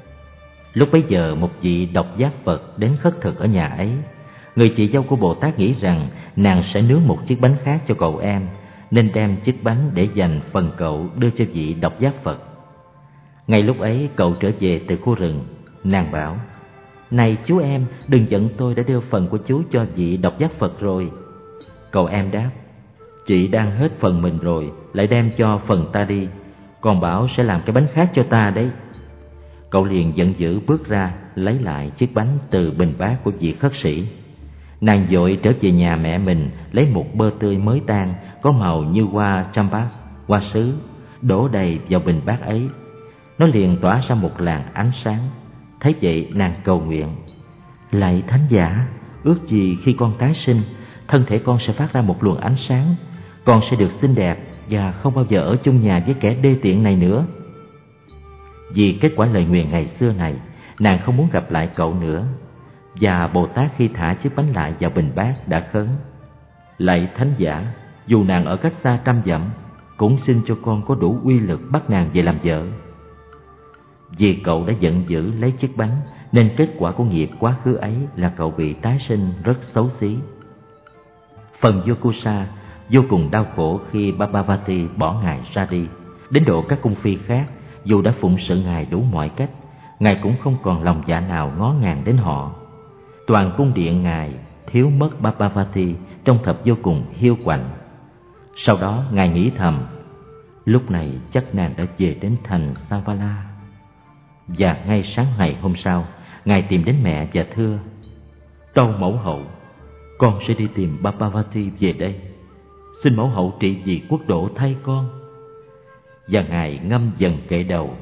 Lúc bấy giờ một vị độc giác Phật đến khất thực ở nhà ấy. Người chị dâu của Bồ Tát nghĩ rằng nàng sẽ nướng một chiếc bánh khác cho cậu em, nên đem chiếc bánh để dành phần cậu đưa cho vị độc giác Phật. Ngay lúc ấy cậu trở về từ khu rừng. Nàng bảo: này chú em, đừng giận tôi đã đưa phần của chú cho vị độc giác Phật rồi. Cậu em đáp: chị đang hết phần mình rồi, lại đem cho phần ta đi, còn bảo sẽ làm cái bánh khác cho ta đấy. Cậu liền giận dữ bước ra lấy lại chiếc bánh từ bình bát của vị khất sĩ. Nàng vội trở về nhà mẹ mình, lấy một bơ tươi mới tan có màu như hoa champak, hoa sứ, đổ đầy vào bình bát ấy. Nó liền tỏa ra một làn ánh sáng. Thấy vậy nàng cầu nguyện: lạy Thánh Giả, ước gì khi con tái sinh, thân thể con sẽ phát ra một luồng ánh sáng. Con sẽ được xinh đẹp và không bao giờ ở chung nhà với kẻ đê tiện này nữa. Vì kết quả lời nguyền ngày xưa này, nàng không muốn gặp lại cậu nữa. Và Bồ Tát khi thả chiếc bánh lại vào bình bát đã khấn: Lạy Thánh Giả, dù nàng ở cách xa 100 dặm, cũng xin cho con có đủ uy lực bắt nàng về làm vợ. Vì cậu đã giận dữ lấy chiếc bánh, nên kết quả của nghiệp quá khứ ấy là cậu bị tái sinh rất xấu xí. Phần vua Kusa vô cùng đau khổ khi Babavati bỏ ngài ra đi. Đến độ các cung phi khác, dù đã phụng sự ngài đủ mọi cách, ngài cũng không còn lòng dạ nào ngó ngàng đến họ. Toàn cung điện ngài thiếu mất Babavati trông thật vô cùng hiu quạnh. Sau đó ngài nghĩ thầm: lúc này chắc nàng đã về đến thành Savala. Và ngay sáng ngày hôm sau, ngài tìm đến mẹ và thưa: Tâu mẫu hậu, con sẽ đi tìm Babavati về đây. Xin mẫu hậu trị vì quốc độ thay con. Và ngài ngâm dần kệ đầu: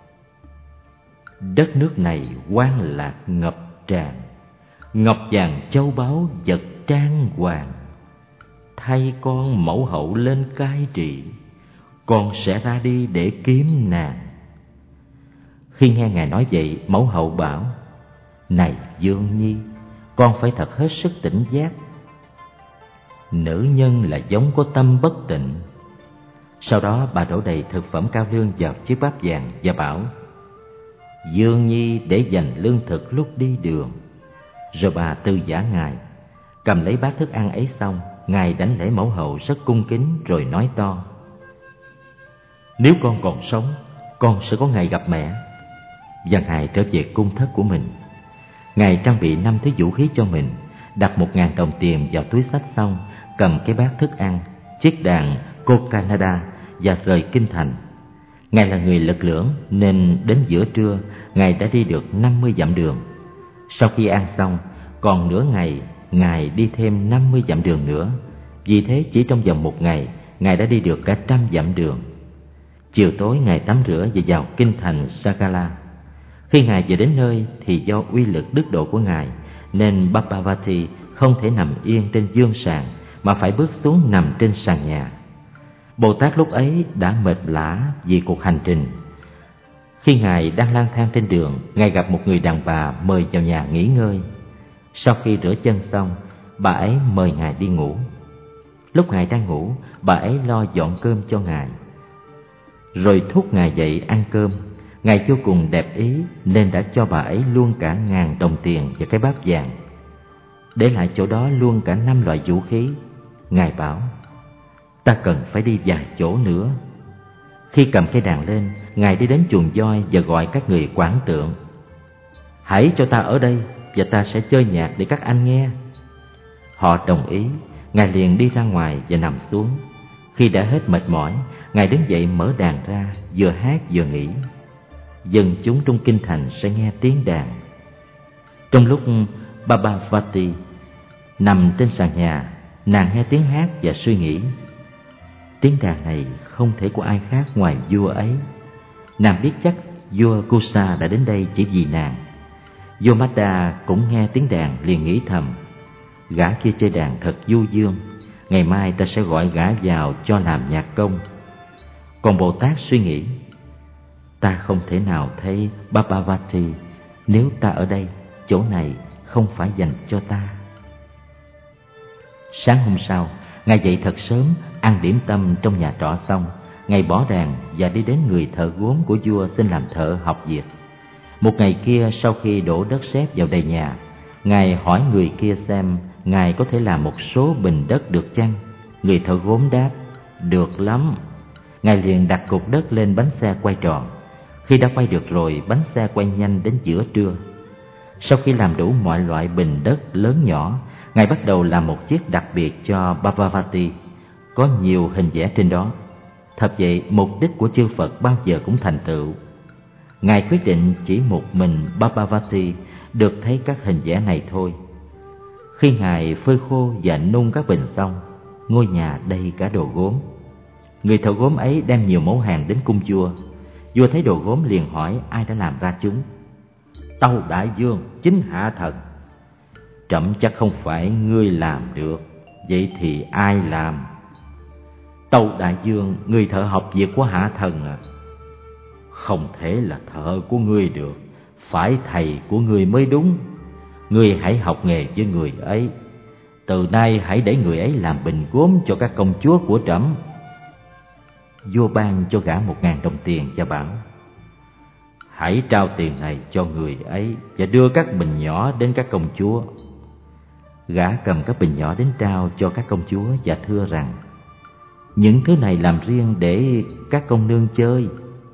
Đất nước này hoang lạc ngập tràn, ngọc vàng châu báu vật trang hoàng. Thay con mẫu hậu lên cai trị, con sẽ ra đi để kiếm nàng. Khi nghe ngài nói vậy, mẫu hậu bảo: Này Dương Nhi, con phải thật hết sức tỉnh giác. Nữ nhân là giống có tâm bất tịnh. Sau đó bà đổ đầy thực phẩm cao lương vào chiếc bát vàng và bảo: Dương Nhi để dành lương thực lúc đi đường. Rồi bà tư giả ngài. Cầm lấy bát thức ăn ấy xong, ngài đảnh lễ mẫu hậu rất cung kính rồi nói to: Nếu con còn sống, con sẽ có ngày gặp mẹ. Và ngài trở về cung thất của mình. Ngài trang bị 5 thứ vũ khí cho mình, đặt 1.000 đồng tiền vào túi xách xong, cầm cái bát thức ăn, chiếc đàn Kokanada và rời kinh thành. Ngài là người lực lưỡng nên đến giữa trưa ngài đã đi được 50 dặm đường. Sau khi ăn xong, còn nửa ngày ngài đi thêm 50 dặm đường nữa. Vì thế chỉ trong vòng 1 ngày, ngài đã đi được cả 100 dặm đường. Chiều tối ngài tắm rửa và vào kinh thành Sakala. Khi ngài về đến nơi thì do uy lực đức độ của ngài nên Babavati không thể nằm yên trên giường sàn mà phải bước xuống nằm trên sàn nhà. Bồ Tát lúc ấy đã mệt lả vì cuộc hành trình. Khi ngài đang lang thang trên đường, ngài gặp một người đàn bà mời vào nhà nghỉ ngơi. Sau khi rửa chân xong, bà ấy mời ngài đi ngủ. Lúc ngài đang ngủ, bà ấy lo dọn cơm cho ngài, rồi thúc ngài dậy ăn cơm. Ngài vô cùng đẹp ý nên đã cho bà ấy luôn cả 1.000 đồng tiền và cái bát vàng, để lại chỗ đó luôn cả 5 loại vũ khí. Ngài bảo: Ta cần phải đi vài chỗ nữa. Khi cầm cây đàn lên, ngài đi đến chuồng voi và gọi các người quản tượng: Hãy cho ta ở đây và ta sẽ chơi nhạc để các anh nghe. Họ đồng ý. Ngài liền đi ra ngoài và nằm xuống. Khi đã hết mệt mỏi, ngài đứng dậy mở đàn ra, vừa hát vừa nghĩ. Dân chúng trong kinh thành sẽ nghe tiếng đàn. Trong lúc Babavati nằm trên sàn nhà, nàng nghe tiếng hát và suy nghĩ: Tiếng đàn này không thể của ai khác ngoài vua ấy. Nàng biết chắc vua Kusa đã đến đây chỉ vì nàng. Vua Madda cũng nghe tiếng đàn liền nghĩ thầm: Gã kia chơi đàn thật du dương, ngày mai ta sẽ gọi gã vào cho làm nhạc công. Còn Bồ Tát suy nghĩ: Ta không thể nào thấy Babavati nếu ta ở đây, chỗ này không phải dành cho ta. Sáng hôm sau, ngài dậy thật sớm, ăn điểm tâm trong nhà trọ xong, ngài bỏ đàn và đi đến người thợ gốm của vua xin làm thợ học việc. Một ngày kia, sau khi đổ đất sét vào đầy nhà, ngài hỏi người kia xem ngài có thể làm một số bình đất được chăng. Người thợ gốm đáp: Được lắm. Ngài liền đặt cục đất lên bánh xe quay tròn. Khi đã quay được rồi, bánh xe quay nhanh đến giữa trưa. Sau khi làm đủ mọi loại bình đất lớn nhỏ, ngài bắt đầu làm một chiếc đặc biệt cho Babavati, có nhiều hình vẽ trên đó. Thật vậy, mục đích của chư Phật bao giờ cũng thành tựu. Ngài quyết định chỉ một mình Babavati được thấy các hình vẽ này thôi. Khi ngài phơi khô và nung các bình xong, ngôi nhà đầy cả đồ gốm. Người thợ gốm ấy đem nhiều mẫu hàng đến cung vua. Vua thấy đồ gốm liền hỏi ai đã làm ra chúng. Tâu đại vương, chính hạ thần. Trẫm chắc không phải ngươi làm được, Vậy thì ai làm? Tâu đại vương, người thợ học việc của Hạ Thần à? Không thể là thợ của ngươi được, phải thầy của ngươi mới đúng. Ngươi hãy học nghề với người ấy. Từ nay hãy để người ấy làm bình gốm cho các công chúa của trẫm. Vua ban cho gã 1.000 đồng tiền và bảo: hãy trao tiền này cho người ấy và đưa các bình nhỏ đến các công chúa. Gã cầm các bình nhỏ đến trao cho các công chúa và thưa rằng: những thứ này làm riêng để các công nương chơi.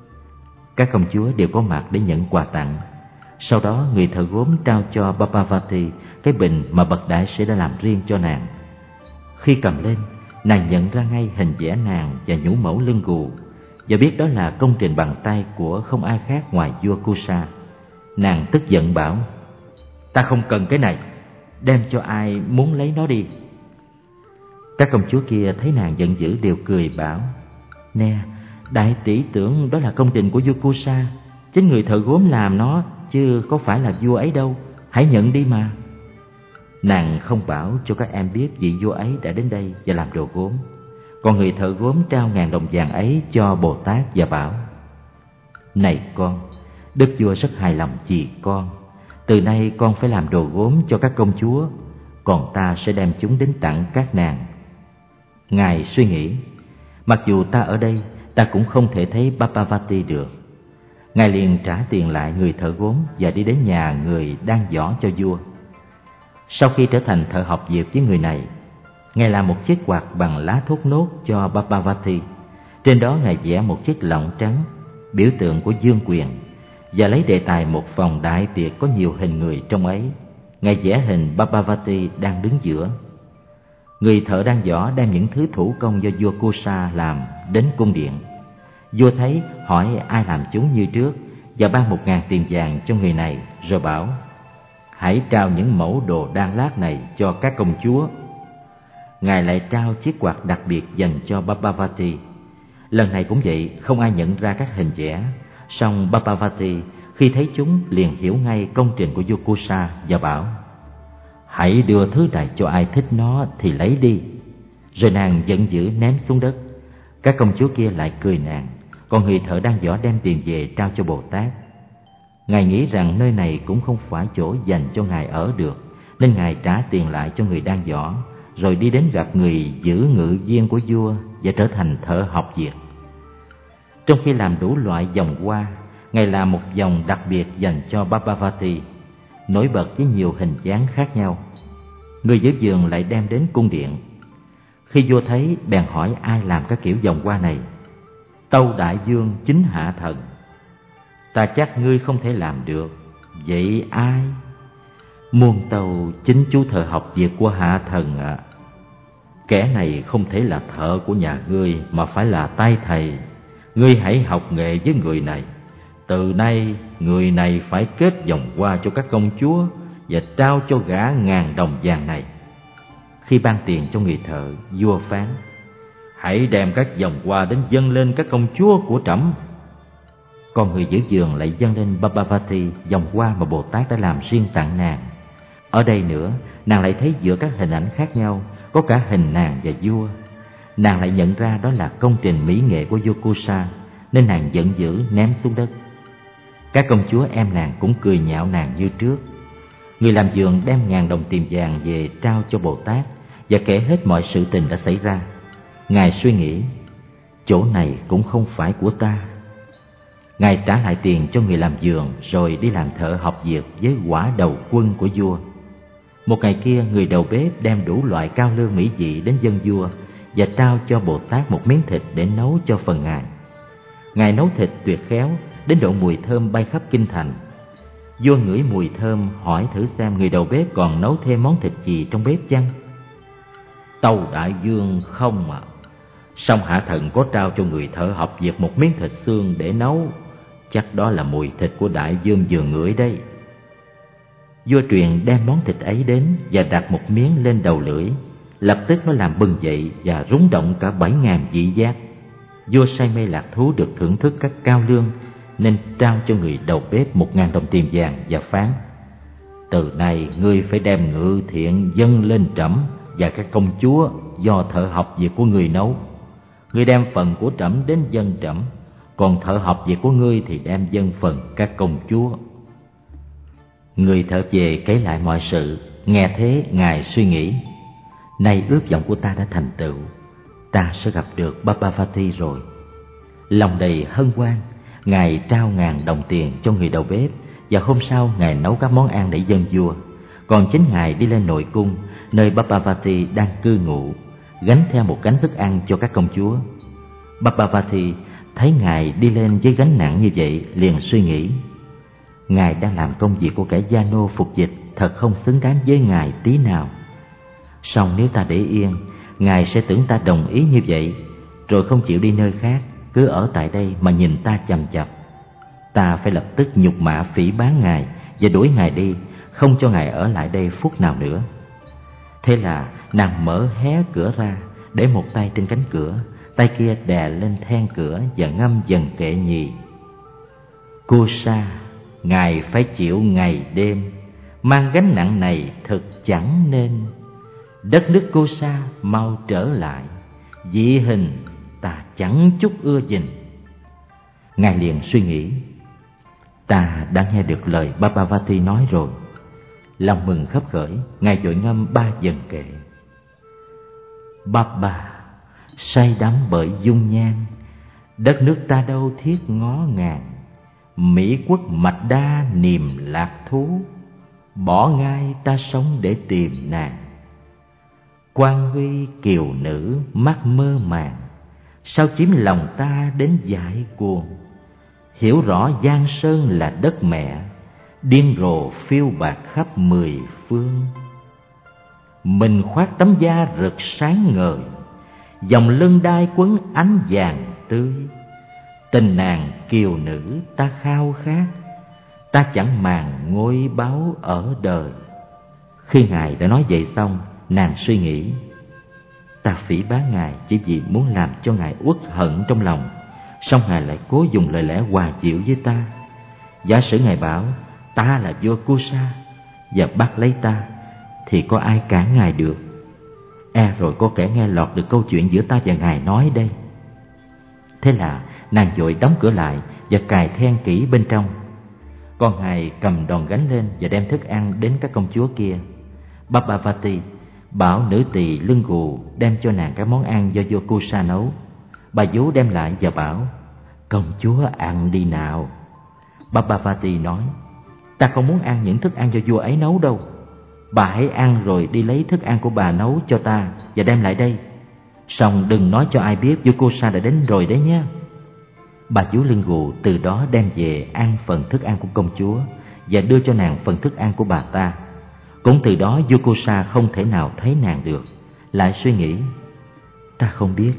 Các công chúa đều có mặt để nhận quà tặng. Sau đó người thợ gốm trao cho Babavati cái bình mà bậc đại sĩ đã làm riêng cho nàng. Khi cầm lên, nàng nhận ra ngay hình vẽ nàng và nhũ mẫu lưng gù, và biết đó là công trình bằng tay của không ai khác ngoài vua Kusa. Nàng tức giận bảo: ta không cần cái này, đem cho ai muốn lấy nó đi. Các công chúa kia thấy nàng giận dữ đều cười bảo: nè, đại tỷ tưởng đó là công trình của vua Kusa, chính người thợ gốm làm nó chứ có phải là vua ấy đâu, hãy nhận đi mà. Nàng không bảo cho các em biết vị vua ấy đã đến đây và làm đồ gốm. Còn người thợ gốm trao 1.000 đồng vàng ấy cho Bồ Tát và bảo: này con, đức vua rất hài lòng vì con. Từ nay con phải làm đồ gốm cho các công chúa, còn ta sẽ đem chúng đến tặng các nàng. Ngài suy nghĩ: mặc dù ta ở đây, ta cũng không thể thấy Babavati được. Ngài liền trả tiền lại người thợ gốm và đi đến nhà người đang giỏ cho vua. Sau khi trở thành thợ học việc với người này, Ngài làm một chiếc quạt bằng lá thốt nốt cho Babavati. Trên đó Ngài vẽ một chiếc lọng trắng, biểu tượng của vương quyền, và lấy đề tài một phòng đại tiệc có nhiều hình người trong ấy. Ngài vẽ hình Babavati đang đứng giữa. Người thợ đang giỏ đem những thứ thủ công do vua Kusa làm đến cung điện. Vua thấy, hỏi ai làm chúng như trước, và ban 1.000 tiền vàng cho người này, rồi bảo: hãy trao những mẫu đồ đan lát này cho các công chúa. Ngài lại trao chiếc quạt đặc biệt dành cho Babavati. Lần này cũng vậy, không ai nhận ra các hình vẽ. Song Babavati khi thấy chúng liền hiểu ngay công trình của vua Kusa và bảo: hãy đưa thứ này cho ai thích nó thì lấy đi. Rồi nàng giận dữ ném xuống đất. Các công chúa kia lại cười nàng, còn người thợ đang giỏ đem tiền về trao cho Bồ Tát. Ngài nghĩ rằng nơi này cũng không phải chỗ dành cho Ngài ở được, nên Ngài trả tiền lại cho người đang giỏ, rồi đi đến gặp người giữ ngự viên của vua và trở thành thợ học việc. Trong khi làm đủ loại vòng hoa, Ngài làm một vòng đặc biệt dành cho Babavati, nổi bật với nhiều hình dáng khác nhau. Người giữ vườn lại đem đến cung điện. Khi vua thấy, bèn hỏi ai làm các kiểu vòng hoa này. Tâu đại vương, chính Hạ Thần. Ta chắc ngươi không thể làm được. Vậy ai? Muôn tâu, chính chú thợ học việc của Hạ Thần ạ. Kẻ này không thể là thợ của nhà ngươi, mà phải là tay thầy. Ngươi hãy học nghệ với người này. Từ nay người này phải kết vòng hoa cho các công chúa và trao cho gã 1.000 đồng vàng này. Khi ban tiền cho người thợ, vua phán: hãy đem các vòng hoa đến dâng lên các công chúa của trẫm. Còn người giữ vườn lại dâng lên Babavati vòng hoa mà Bồ Tát đã làm riêng tặng nàng. Ở đây nữa, nàng lại thấy giữa các hình ảnh khác nhau có cả hình nàng và vua. Nàng lại nhận ra đó là công trình mỹ nghệ của vua Kusa, nên nàng giận dữ ném xuống đất. Các công chúa em nàng cũng cười nhạo nàng như trước. Người làm vườn đem 1.000 đồng tiền vàng về trao cho Bồ Tát và kể hết mọi sự tình đã xảy ra. Ngài suy nghĩ: chỗ này cũng không phải của ta. Ngài trả lại tiền cho người làm vườn, rồi đi làm thợ học việc với quả đầu quân của vua. Một ngày kia, người đầu bếp đem đủ loại cao lương mỹ vị đến dâng vua và trao cho Bồ Tát một miếng thịt để nấu cho phần Ngài. Ngài nấu thịt tuyệt khéo, đến độ mùi thơm bay khắp kinh thành. Vua ngửi mùi thơm, hỏi thử xem người đầu bếp còn nấu thêm món thịt gì trong bếp chăng. Tâu đại vương, không ạ. Song Hạ Thần có trao cho người thợ học việc một miếng thịt xương để nấu. Chắc đó là mùi thịt của đại vương vừa ngửi đây. Vua truyền đem món thịt ấy đến và đặt một miếng lên đầu lưỡi. Lập tức nó làm bừng dậy và rúng động cả 7.000 vị giác. Vua say mê lạc thú được thưởng thức các cao lương, nên trao cho người đầu bếp 1.000 đồng tiền vàng và phán: từ nay ngươi phải đem ngự thiện dâng lên trẫm và các công chúa do thợ học việc của người nấu. Ngươi đem phần của trẫm đến dâng trẫm, còn thợ học việc của ngươi thì đem dâng phần các công chúa. Người thợ về kể lại mọi sự. Nghe thế, ngài suy nghĩ: nay ước vọng của ta đã thành tựu, ta sẽ gặp được Bhagavati rồi. Lòng đầy hân hoan, ngài trao 1000 đồng tiền cho người đầu bếp, và hôm sau ngài nấu các món ăn để dâng vua. Còn chính ngài đi lên nội cung, nơi Bhagavati đang cư ngụ, gánh theo một gánh thức ăn cho các công chúa. Bhagavati thấy ngài đi lên với gánh nặng như vậy, liền suy nghĩ: ngài đang làm công việc của kẻ gia nô phục dịch, thật không xứng đáng với ngài tí nào. Song nếu ta để yên, ngài sẽ tưởng ta đồng ý như vậy, rồi không chịu đi nơi khác, cứ ở tại đây mà nhìn ta chằm chằm. Ta phải lập tức nhục mạ phỉ báng ngài và đuổi ngài đi, không cho ngài ở lại đây phút nào nữa. Thế là nàng mở hé cửa ra, để một tay trên cánh cửa, tay kia đè lên then cửa và ngâm dần kệ nhì: Kusa, ngài phải chịu ngày đêm, mang gánh nặng này thật chẳng nên. Đất nước Kusa mau trở lại, dị hình ta chẳng chút ưa dình. Ngài liền suy nghĩ: ta đã nghe được lời Bhagavati nói rồi. Lòng mừng khấp khởi, ngài vội ngâm 3 dần kệ: Baba, say đắm bởi dung nhan, đất nước ta đâu thiết ngó ngàng. Mỹ quốc mạch đa niềm lạc thú, bỏ ngai ta sống để tìm nàng. Quan huy kiều nữ mắt mơ màng, sao chiếm lòng ta đến dại cuồng. Hiểu rõ Giang Sơn là đất mẹ, điên rồ phiêu bạt khắp 10 phương. Mình khoác tấm da rực sáng ngời, dòng lưng đai quấn ánh vàng tươi. Tình nàng kiều nữ ta khao khát, ta chẳng màng ngôi báu ở đời. Khi ngài đã nói vậy xong, nàng suy nghĩ: ta phỉ báng ngài chỉ vì muốn làm cho ngài uất hận trong lòng, song ngài lại cố dùng lời lẽ hòa dịu với ta. Giả sử ngài bảo ta là vua Kusa và bắt lấy ta, thì có ai cản ngài được? E rồi có kẻ nghe lọt được câu chuyện giữa ta và ngài nói đây. Thế là nàng vội đóng cửa lại và cài then kỹ bên trong. Còn ngài cầm đòn gánh lên và đem thức ăn đến các công chúa kia. Bhagavati bảo nữ tỳ lưng gù đem cho nàng các món ăn do vua Kusa nấu. Bà vú đem lại và bảo: công chúa ăn đi nào. Bhagavati nói: ta không muốn ăn những thức ăn do vua ấy nấu đâu. Bà hãy ăn rồi đi lấy thức ăn của bà nấu cho ta và đem lại đây. Song đừng nói cho ai biết vua Kusa đã đến rồi đấy nhé. Bà vú lưng gù từ đó đem về ăn phần thức ăn của công chúa và đưa cho nàng phần thức ăn của bà ta. Cũng từ đó vua Kusa không thể nào thấy nàng được. Lại suy nghĩ: ta không biết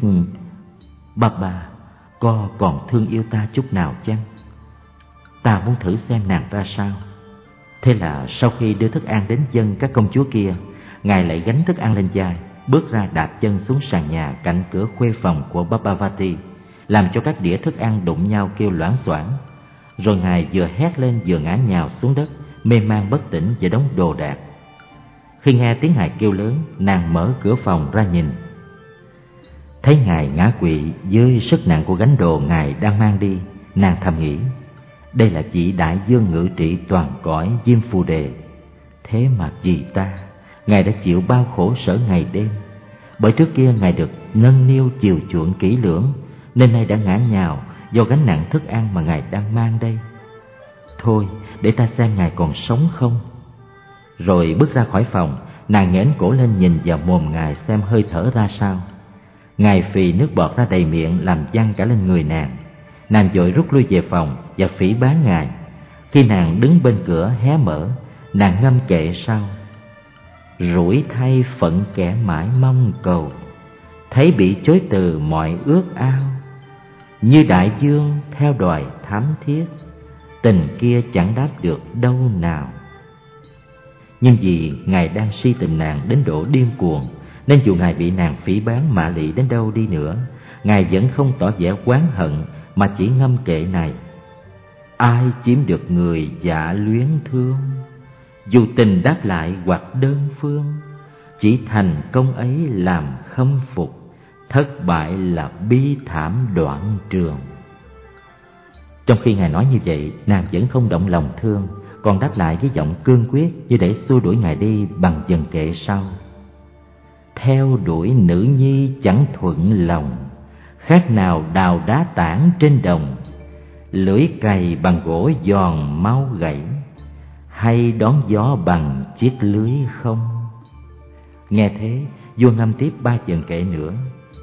Baba có còn thương yêu ta chút nào chăng? Ta muốn thử xem nàng ra sao. Thế là sau khi đưa thức ăn đến dâng các công chúa kia, ngài lại gánh thức ăn lên vai, bước ra đạp chân xuống sàn nhà cạnh cửa khuê phòng của Bhagavati, làm cho các đĩa thức ăn đụng nhau kêu loảng xoảng. Rồi ngài vừa hét lên vừa ngã nhào xuống đất, mê man bất tỉnh và đống đồ đạc. Khi nghe tiếng ngài kêu lớn, nàng mở cửa phòng ra nhìn. Thấy ngài ngã quỵ với sức nặng của gánh đồ ngài đang mang đi, nàng thầm nghĩ: đây là vị đại vương ngự trị toàn cõi Diêm Phù Đề. Thế mà vì ta, ngài đã chịu bao khổ sở ngày đêm. Bởi trước kia ngài được nâng niu chiều chuộng kỹ lưỡng, nên nay đã ngã nhào do gánh nặng thức ăn mà ngài đang mang đây. Thôi, để ta xem ngài còn sống không. Rồi bước ra khỏi phòng, nàng nghển cổ lên nhìn vào mồm ngài xem hơi thở ra sao. Ngài phì nước bọt ra đầy miệng làm văng cả lên người nàng. Nàng vội rút lui về phòng và phỉ báng ngài. Khi nàng đứng bên cửa hé mở, nàng ngâm kệ sau: rủi thay phận kẻ mãi mong cầu, thấy bị chối từ mọi ước ao. Như đại dương theo đòi thám thiết, tình kia chẳng đáp được đâu nào. Nhưng vì ngài đang si tình nàng đến độ điên cuồng, nên dù ngài bị nàng phỉ báng mạ lị đến đâu đi nữa, ngài vẫn không tỏ vẻ oán hận, mà chỉ ngâm kệ này: ai chiếm được người dạ luyến thương, dù tình đáp lại hoặc đơn phương, chỉ thành công ấy làm khâm phục, thất bại là bi thảm đoạn trường. Trong khi Ngài nói như vậy, nàng vẫn không động lòng thương, còn đáp lại với giọng cương quyết như để xua đuổi Ngài đi bằng vần kệ sau: theo đuổi nữ nhi chẳng thuận lòng, khác nào đào đá tảng trên đồng. Lưỡi cày bằng gỗ giòn mau gãy, hay đón gió bằng chiếc lưới không. Nghe thế, vua ngâm tiếp 3 vần kệ nữa: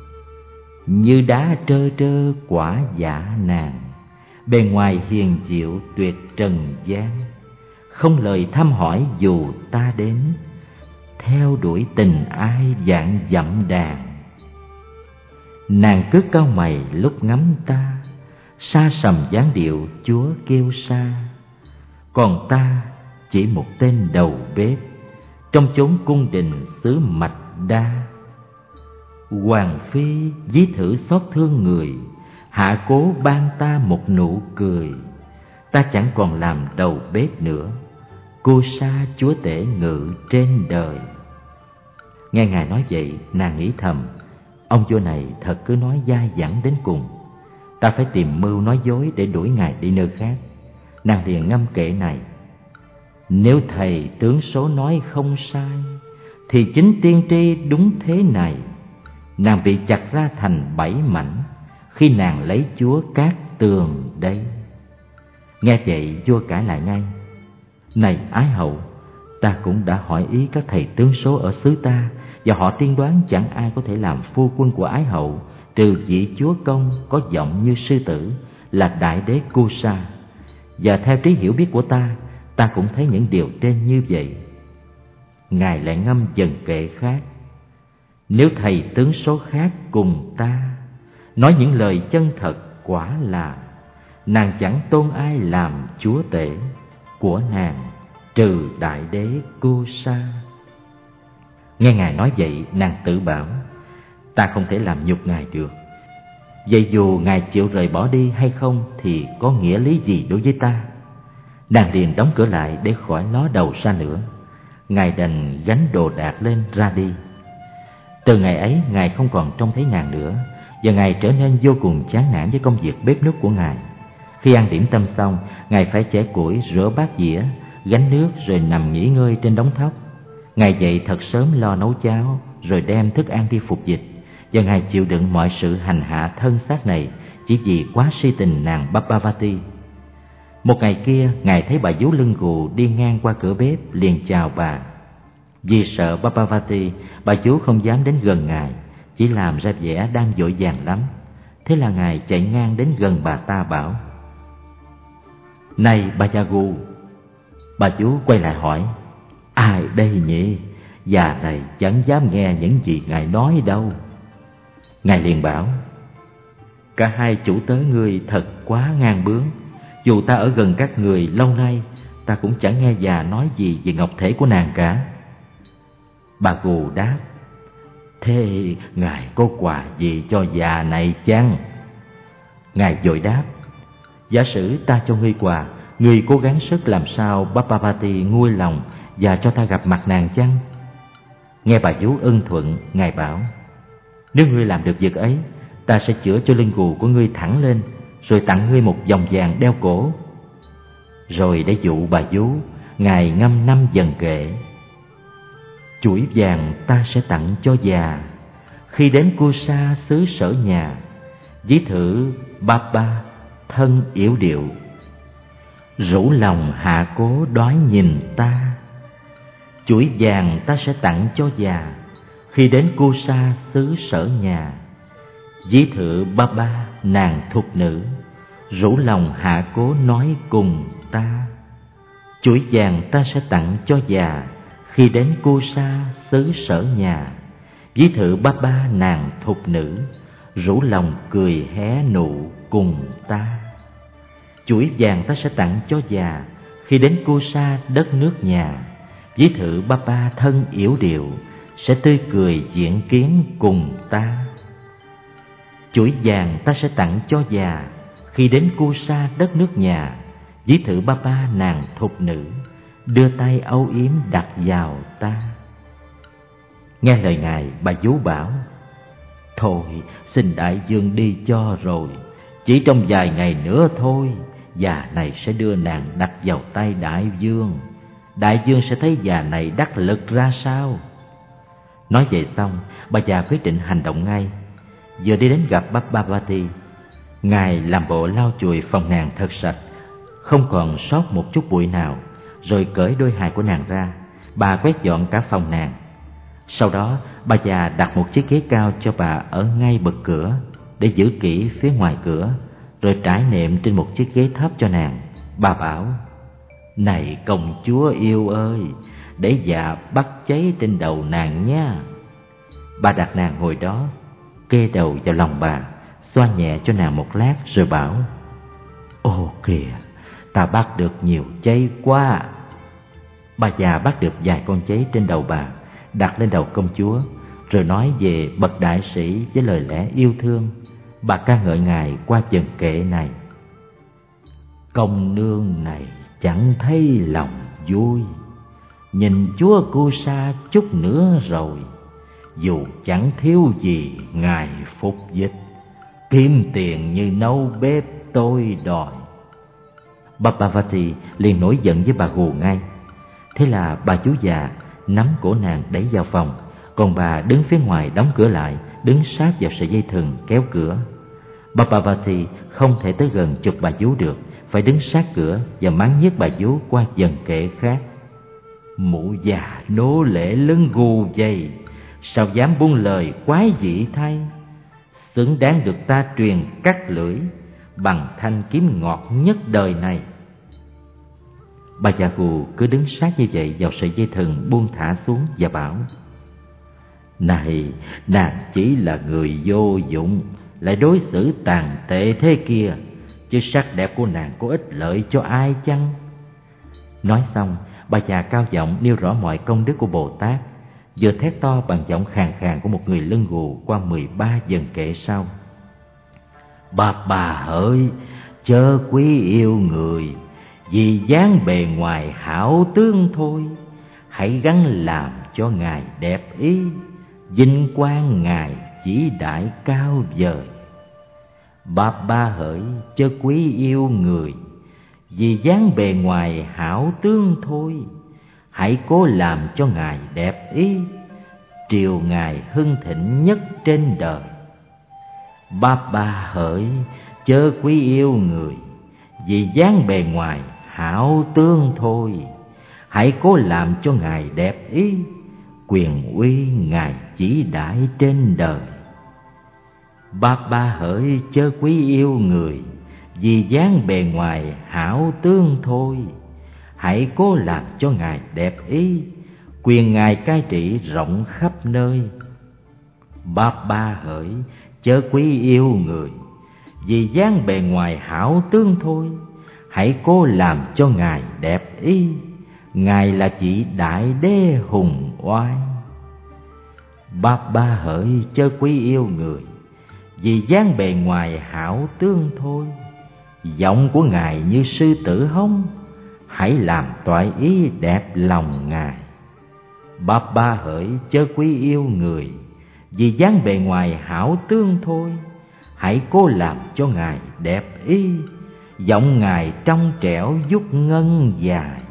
như đá trơ trơ quả dạ nàng, bề ngoài hiền diệu tuyệt trần gian. Không lời thăm hỏi dù ta đến, theo đuổi tình ai vạn dặm đàn. Nàng cứ cau mày lúc ngắm ta, xa sầm dáng điệu chúa kêu xa. Còn ta chỉ một tên đầu bếp, trong chốn cung đình xứ Mạch Đa. Hoàng phi ví thử xót thương người, hạ cố ban ta một nụ cười. Ta chẳng còn làm đầu bếp nữa, cô sa chúa tể ngự trên đời. Nghe Ngài nói vậy, nàng nghĩ thầm: ông vua này thật cứ nói dai dẳng đến cùng. Ta phải tìm mưu nói dối để đuổi Ngài đi nơi khác. Nàng liền ngâm kệ này: nếu thầy tướng số nói không sai, thì chính tiên tri đúng thế này. Nàng bị chặt ra thành 7 mảnh, khi nàng lấy chúa cát tường đây. Nghe vậy, vua cãi lại ngay: này ái hậu, ta cũng đã hỏi ý các thầy tướng số ở xứ ta, và họ tiên đoán chẳng ai có thể làm phu quân của ái hậu, trừ vị chúa công có giọng như sư tử, là đại đế Kusa. Và theo trí hiểu biết của ta cũng thấy những điều trên như vậy. Ngài lại ngâm dần kệ khác: nếu thầy tướng số khác cùng ta nói những lời chân thật, quả là nàng chẳng tôn ai làm chúa tể của nàng, trừ đại đế Kusa. Nghe Ngài nói vậy, nàng tự bảo: ta không thể làm nhục Ngài được. Vậy dù Ngài chịu rời bỏ đi hay không thì có nghĩa lý gì đối với ta? Nàng liền đóng cửa lại để khỏi ló đầu ra nữa. Ngài đành gánh đồ đạc lên ra đi. Từ ngày ấy, Ngài không còn trông thấy nàng nữa, và Ngài trở nên vô cùng chán nản với công việc bếp núc của Ngài. Khi ăn điểm tâm xong, Ngài phải chẻ củi, rửa bát dĩa, gánh nước rồi nằm nghỉ ngơi trên đống thóc. Ngài dậy thật sớm lo nấu cháo, rồi đem thức ăn đi phục dịch. Và Ngài chịu đựng mọi sự hành hạ thân xác này chỉ vì quá si tình nàng Babavati. Một ngày kia, Ngài thấy bà vú lưng gù đi ngang qua cửa bếp, liền chào bà. Vì sợ Babavati, bà vú không dám đến gần Ngài, chỉ làm ra vẻ đang vội vàng lắm. Thế là Ngài chạy ngang đến gần bà ta bảo: này bà Jagu. Bà vú quay lại hỏi: ai đây nhỉ? Già này chẳng dám nghe những gì Ngài nói đâu. Ngài liền bảo: cả hai chủ tớ ngươi thật quá ngang bướng. Dù ta ở gần các người lâu nay, ta cũng chẳng nghe già nói gì về ngọc thể của nàng cả. Bà Gù đáp: thế Ngài có quà gì cho già này chăng? Ngài vội đáp: giả sử ta cho ngươi quà, ngươi cố gắng sức làm sao Babavati nguôi lòng và cho ta gặp mặt nàng chăng? Nghe bà vú ưng thuận, Ngài bảo: nếu ngươi làm được việc ấy, ta sẽ chữa cho lưng gù của ngươi thẳng lên, rồi tặng ngươi một vòng vàng đeo cổ. Rồi để dụ bà vú, Ngài ngâm 5 vần kệ: chuỗi vàng ta sẽ tặng cho già, khi đến Kusa xứ sở nhà. Ví thử Baba thân yểu điệu, rủ lòng hạ cố đói nhìn ta. Chuỗi vàng ta sẽ tặng cho già, khi đến Kusa xứ sở nhà. Ví thử Baba nàng thục nữ, rủ lòng hạ cố nói cùng ta. Chuỗi vàng ta sẽ tặng cho già, khi đến Kusa xứ sở nhà. Ví thử Baba nàng thục nữ, rủ lòng cười hé nụ cùng ta. Chuỗi vàng ta sẽ tặng cho già, khi đến Kusa đất nước nhà. Ví thử Baba thân yểu điệu, sẽ tươi cười diện kiến cùng ta. Chuỗi vàng ta sẽ tặng cho già, khi đến Kusa đất nước nhà. Ví thử Baba nàng thục nữ, đưa tay âu yếm đặt vào ta. Nghe lời ngài, bà vú bảo: thôi xin đại vương đi cho rồi, chỉ trong vài ngày nữa thôi, già này sẽ đưa nàng đặt vào tay đại vương. Đại vương sẽ thấy già này đắc lực ra sao. Nói vậy xong, bà già quyết định hành động ngay. Vừa đi đến gặp Bhagavati, ngài làm bộ lau chùi phòng nàng thật sạch, không còn sót một chút bụi nào, rồi cởi đôi hài của nàng ra. Bà quét dọn cả phòng nàng. Sau đó bà già đặt một chiếc ghế cao cho bà ở ngay bậc cửa, để giữ kỹ phía ngoài cửa, rồi trải nệm trên một chiếc ghế thấp cho nàng. Bà bảo: này công chúa yêu ơi, để dạ bắt cháy trên đầu nàng nha. Bà đặt nàng ngồi đó, kê đầu vào lòng bà, xoa nhẹ cho nàng một lát rồi bảo: ô kìa, ta bắt được nhiều cháy quá. Bà già bắt được vài con cháy trên đầu bà, đặt lên đầu công chúa, rồi nói về bậc đại sĩ với lời lẽ yêu thương. Bà ca ngợi ngài qua vần kệ này: công nương này chẳng thấy lòng vui, nhìn chúa Kusa chút nữa rồi, dù chẳng thiếu gì ngài phục dịch, kiếm tiền như nấu bếp tôi đòi. Bhagavati liền nổi giận với bà gù ngay. Thế là bà chú già nắm cổ nàng đẩy vào phòng, còn bà đứng phía ngoài đóng cửa lại, đứng sát vào sợi dây thừng kéo cửa. Bhagavati không thể tới gần chụp bà vú được, phải đứng sát cửa và mắng nhiếc bà vú qua vần kệ khác: mụ già nô lệ lưng gù dày, sao dám buông lời quái dị thay, xứng đáng được ta truyền cắt lưỡi bằng thanh kiếm ngọt nhất đời này. Bà già gù cứ đứng sát như vậy vào sợi dây thừng buông thả xuống và bảo: này, nàng chỉ là người vô dụng, lại đối xử tàn tệ thế kia, chứ sắc đẹp của nàng có ích lợi cho ai chăng? Nói xong, bà già cao giọng nêu rõ mọi công đức của Bồ Tát, vừa thét to bằng giọng khàn khàn của một người lưng gù qua 13 vần kệ sau: bà hỡi, chớ quý yêu người, vì dáng bề ngoài hảo tướng thôi, hãy gắng làm cho ngài đẹp ý, vinh quang ngài chỉ đại cao vời. Bà hỡi, chớ quý yêu người, vì dáng bề ngoài hảo tướng thôi, hãy cố làm cho ngài đẹp ý, triều ngài hưng thịnh nhất trên đời. Bà hỡi, chớ quý yêu người, vì dáng bề ngoài hảo tướng thôi, hãy cố làm cho ngài đẹp ý, quyền uy ngài chỉ đại trên đời. Bà hỡi, chớ quý yêu người, vì dáng bề ngoài hảo tướng thôi, hãy cố làm cho ngài đẹp ý, quyền ngài cai trị rộng khắp nơi. Bà hỡi, chớ quý yêu người, vì dáng bề ngoài hảo tướng thôi, hãy cố làm cho ngài đẹp ý, ngài là vị đại đế hùng oai. Bà hỡi, chớ quý yêu người, vì dáng bề ngoài hảo tướng thôi, giọng của ngài như sư tử hống, hãy làm toại ý đẹp lòng ngài. Bà hỡi, chớ quý yêu người, vì dáng bề ngoài hảo tướng thôi, hãy cố làm cho ngài đẹp ý, giọng ngài trong trẻo vút ngân dài.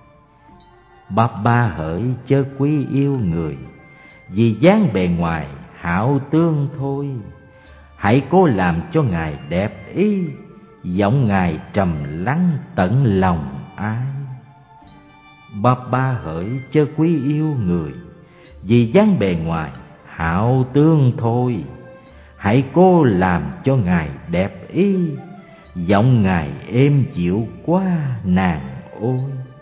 Bà hỡi, chớ quý yêu người, vì dáng bề ngoài hảo tướng thôi, hãy cố làm cho ngài đẹp ý, giọng ngài trầm lắng tận lòng ai. Bà hỡi, chớ quý yêu người, vì dáng bề ngoài hảo tướng thôi, hãy cố làm cho ngài đẹp ý, giọng ngài êm dịu quá nàng ôi.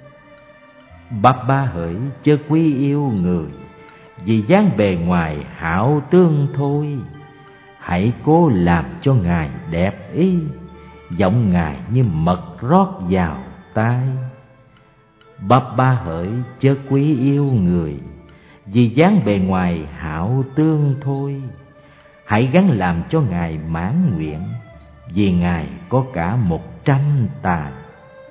Bà hỡi, chớ quý yêu người, vì dáng bề ngoài hảo tướng thôi, hãy cố làm cho ngài đẹp ý, giọng ngài như mật rót vào tai. Bà hỡi, chớ quý yêu người, vì dáng bề ngoài hảo tướng thôi, hãy gắng làm cho ngài mãn nguyện, vì ngài có cả 100 tài.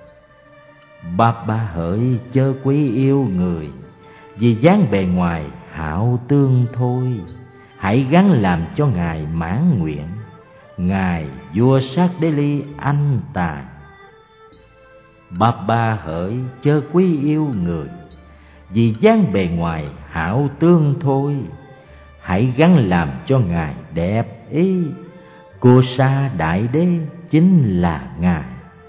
Bà hỡi, chớ quý yêu người, vì dáng bề ngoài hảo tương thôi, hãy gắng làm cho ngài mãn nguyện. Ngài vua Sát Đế Ly anh tài. Ba hỡi chớ quý yêu người, vì dáng bề ngoài hảo tương thôi, hãy gắng làm cho ngài đẹp ý. Kusa Đại Đế chính là ngài.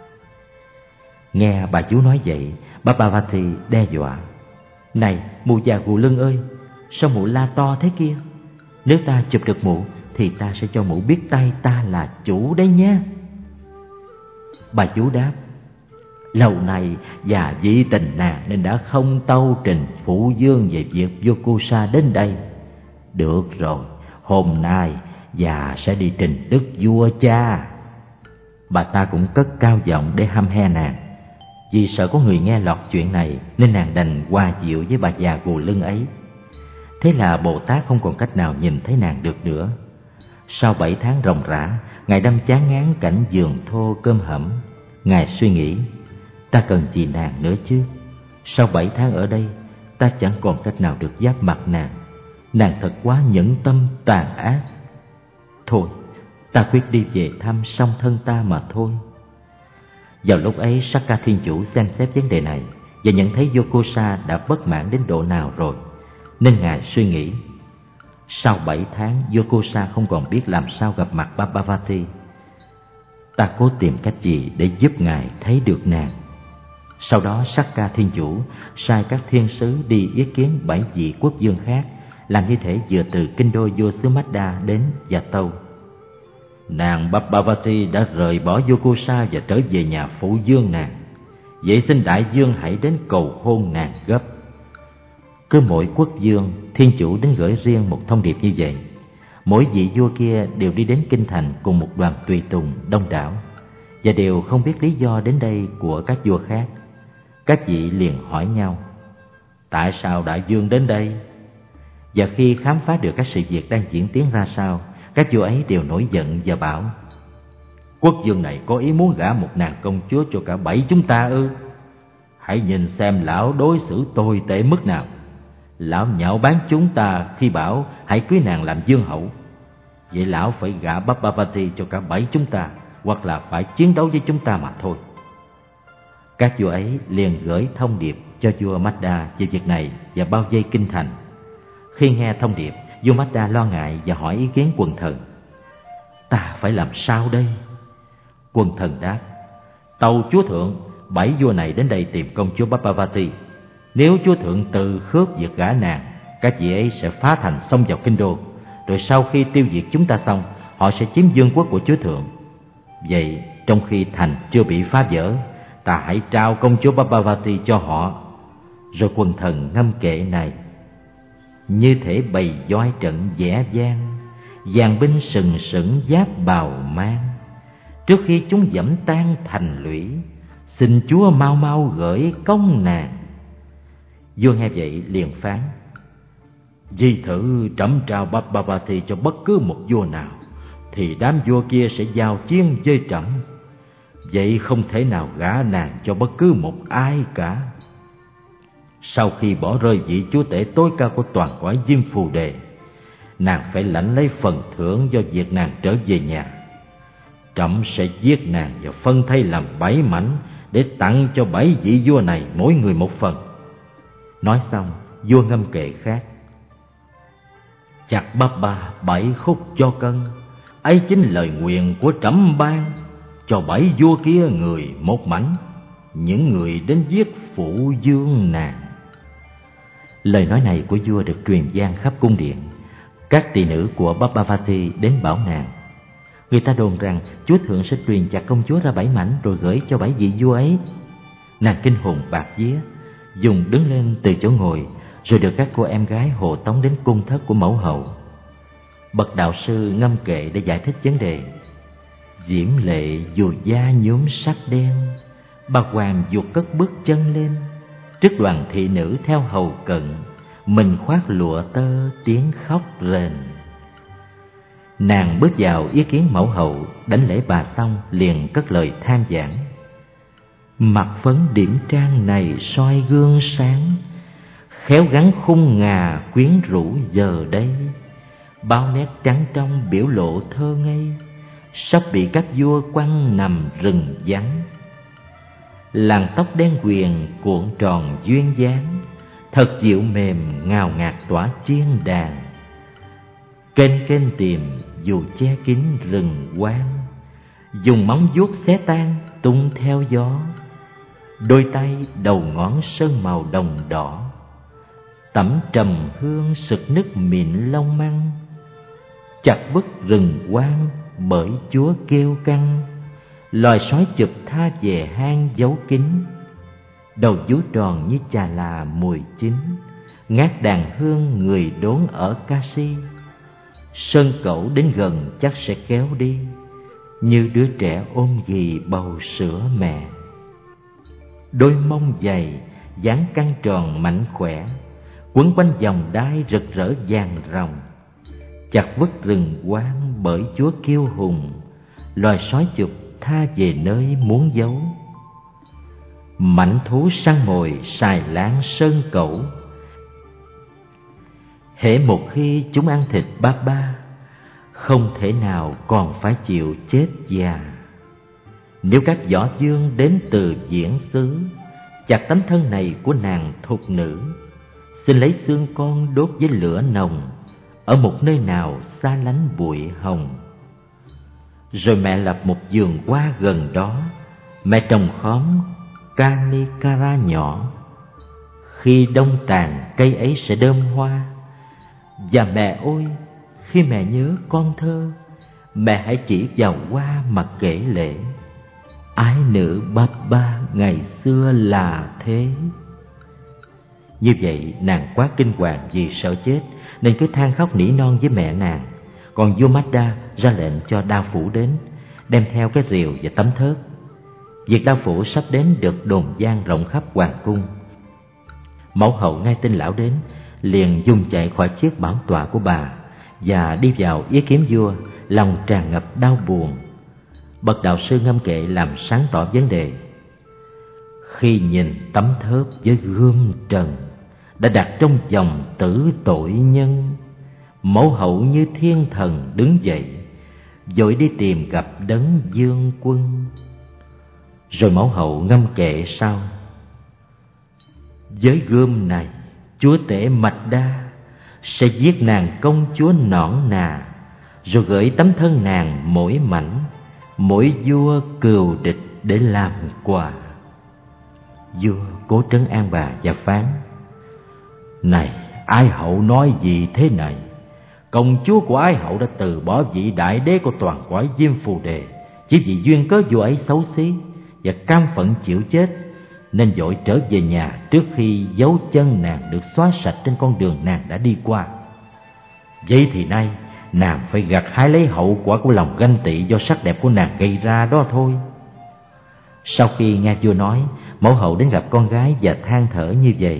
Nghe bà chú nói vậy, Bhagavati đe dọa: Này mụ già gù lưng ơi, sao mụ la to thế kia? Nếu ta chụp được mụ thì ta sẽ cho mụ biết tay ta là chủ đấy nhé. Bà chú đáp: Lâu nay già dị tình nàng nên đã không tâu trình phụ dương về việc vua Kusa đến đây. Được rồi, hôm nay già sẽ đi trình đức vua cha. Bà ta cũng cất cao giọng để hăm he nàng. Vì sợ có người nghe lọt chuyện này nên nàng đành hòa dịu với bà già gù lưng ấy. Thế là Bồ Tát không còn cách nào nhìn thấy nàng được nữa. Sau 7 tháng ròng rã, Ngài đâm chán ngán cảnh giường thô cơm hẩm. Ngài suy nghĩ: ta cần gì nàng nữa chứ? Sau 7 tháng ở đây, ta chẳng còn cách nào được giáp mặt nàng. Nàng thật quá nhẫn tâm tàn ác. Thôi, ta quyết đi về thăm song thân ta mà thôi. Vào lúc ấy, Sakka Thiên Chủ xem xét vấn đề này và nhận thấy vua Kusa đã bất mãn đến độ nào rồi, nên Ngài suy nghĩ: sau 7 tháng, vua Kusa không còn biết làm sao gặp mặt Bhagavati. Ta cố tìm cách gì để giúp Ngài thấy được nàng. Sau đó Sakka Thiên Chủ sai các thiên sứ đi ý kiến 7 vị quốc vương khác, làm như thể vừa từ kinh đô vua xứ Madda đến và tâu: Nàng Bhagavati đã rời bỏ vua Kusa và trở về nhà phụ vương nàng. Vậy xin đại vương hãy đến cầu hôn nàng gấp. Cứ mỗi quốc vương, thiên chủ đến gửi riêng một thông điệp như vậy. Mỗi vị vua kia đều đi đến kinh thành cùng một đoàn tùy tùng đông đảo, và đều không biết lý do đến đây của các vua khác. Các vị liền hỏi nhau: tại sao đại vương đến đây? Và khi khám phá được các sự việc đang diễn tiến ra sao, các vua ấy đều nổi giận và bảo: quốc vương này có ý muốn gả một nàng công chúa cho cả 7 chúng ta ư? Hãy nhìn xem lão đối xử tồi tệ mức nào. Lão nhạo báng chúng ta khi bảo hãy cưới nàng làm vương hậu. Vậy lão phải gả Bhagavati cho cả 7 chúng ta, hoặc là phải chiến đấu với chúng ta mà thôi. Các vua ấy liền gửi thông điệp cho vua Madda về việc này và bao vây kinh thành. Khi nghe thông điệp, vua Madda lo ngại và hỏi ý kiến quần thần: ta phải làm sao đây? Quần thần đáp: tâu chúa thượng, 7 vua này đến đây tìm công chúa Bhagavati. Nếu chúa thượng từ khước việc gả nàng, các vị ấy sẽ phá thành xông vào kinh đô. Rồi sau khi tiêu diệt chúng ta xong, họ sẽ chiếm vương quốc của chúa thượng. Vậy trong khi thành chưa bị phá vỡ, ta hãy trao công chúa Bhagavati cho họ. Rồi quần thần ngâm kệ này: như thể bầy voi trận dễ vang, dàn binh sừng sững giáp bào mang. Trước khi chúng dẫm tan thành lũy, xin chúa mau mau gửi công nàng. Vua nghe vậy liền phán: vì thử trẫm trao Bhagavati cho bất cứ một vua nào, thì đám vua kia sẽ giao chiến với trẫm. Vậy không thể nào gả nàng cho bất cứ một ai cả. Sau khi bỏ rơi vị chúa tể tối cao của toàn cõi Diêm Phù Đề, nàng phải lãnh lấy phần thưởng do việc nàng trở về nhà. Trẫm sẽ giết nàng và phân thây làm 7 mảnh để tặng cho 7 vị vua này mỗi người một phần. Nói xong, vua ngâm kệ khác: chặt bắp ba 7 khúc cho cân, ấy chính lời nguyện của trẫm ban. Cho 7 vua kia người một mảnh, những người đến giết phụ vương nàng. Lời nói này của vua được truyền vang khắp cung điện. Các tỳ nữ của Bhagavati đến bảo nàng. Người ta đồn rằng chúa thượng sẽ truyền chặt công chúa ra 7 mảnh rồi gửi cho 7 vị vua ấy. Nàng kinh hồn bạt vía, dùng đứng lên từ chỗ ngồi, rồi được các cô em gái hộ tống đến cung thất của mẫu hậu. Bậc đạo sư ngâm kệ để giải thích vấn đề: diễm lệ dù da nhuốm sắc đen, bà hoàng vụt cất bước chân lên. Trước đoàn thị nữ theo hầu cận, mình khoác lụa tơ tiếng khóc rền. Nàng bước vào ý kiến mẫu hậu, đánh lễ bà xong liền cất lời than vãn: mặt phấn điểm trang này soi gương sáng, khéo gắn khung ngà quyến rũ giờ đây. Bao nét trắng trong biểu lộ thơ ngây, sắp bị các vua quăng nằm rừng vắng. Làn tóc đen quyền cuộn tròn duyên dáng, thật dịu mềm ngào ngạt tỏa chiên đàn. Kênh kênh tìm dù che kín rừng quang, dùng móng vuốt xé tan tung theo gió. Đôi tay đầu ngón sơn màu đồng đỏ, tẩm trầm hương sực nức mịn long măng. Chặt bức rừng quang bởi chúa kêu căng, loài sói chụp tha về hang giấu kín. Đầu vú tròn như chà là mùi chín, ngát đàn hương người đốn ở ca si. Sơn cẩu đến gần chắc sẽ kéo đi, như đứa trẻ ôm ghì bầu sữa mẹ. Đôi mông dày dáng căng tròn mạnh khỏe, quấn quanh vòng đai rực rỡ vàng ròng. Chặt vứt rừng quang bởi chúa kiêu hùng, loài sói chụp tha về nơi muốn giấu. Mãnh thú săn mồi xài láng sơn cẩu, hễ một khi chúng ăn thịt ba ba, không thể nào còn phải chịu chết già. Nếu các võ vương đến từ diễn xứ, chặt tấm thân này của nàng thục nữ, xin lấy xương con đốt với lửa nồng, ở một nơi nào xa lánh bụi hồng. Rồi mẹ lập một vườn hoa gần đó, mẹ trồng khóm Kanikara nhỏ. Khi đông tàn cây ấy sẽ đơm hoa. Và mẹ ơi, khi mẹ nhớ con thơ, mẹ hãy chỉ vào hoa mà kể lể. Ái nữ Baba ngày xưa là thế. Như vậy nàng quá kinh hoàng vì sợ chết, nên cứ than khóc nỉ non với mẹ nàng. Còn vua Madda ra lệnh cho đao phủ đến, đem theo cái rìu và tấm thớt. Việc đao phủ sắp đến được đồn vang rộng khắp hoàng cung. Mẫu hậu nghe tin lão đến, liền dùng chạy khỏi chiếc bảo tọa của bà và đi vào ý kiếm vua, lòng tràn ngập đau buồn. Bậc đạo sư ngâm kệ làm sáng tỏ vấn đề. Khi nhìn tấm thớt với gươm trần đã đặt trong vòng tử tội nhân, mẫu hậu như thiên thần đứng dậy, vội đi tìm gặp đấng vương quân. Rồi mẫu hậu ngâm kệ sau: với gươm này chúa tể Mạch Đa sẽ giết nàng công chúa nõn nà, rồi gửi tấm thân nàng mỗi mảnh, mỗi vua cừu địch để làm quà. Vua cố trấn an bà và phán: này, Ái hậu nói gì thế này? Công chúa của Ái hậu đã từ bỏ vị đại đế của toàn cõi Diêm Phù Đề, chỉ vì duyên cớ vua ấy xấu xí và cam phận chịu chết, nên vội trở về nhà trước khi dấu chân nàng được xóa sạch trên con đường nàng đã đi qua. Vậy thì nay nàng phải gặt hái lấy hậu quả của lòng ganh tị do sắc đẹp của nàng gây ra đó thôi. Sau khi nghe vua nói, mẫu hậu đến gặp con gái và than thở như vậy: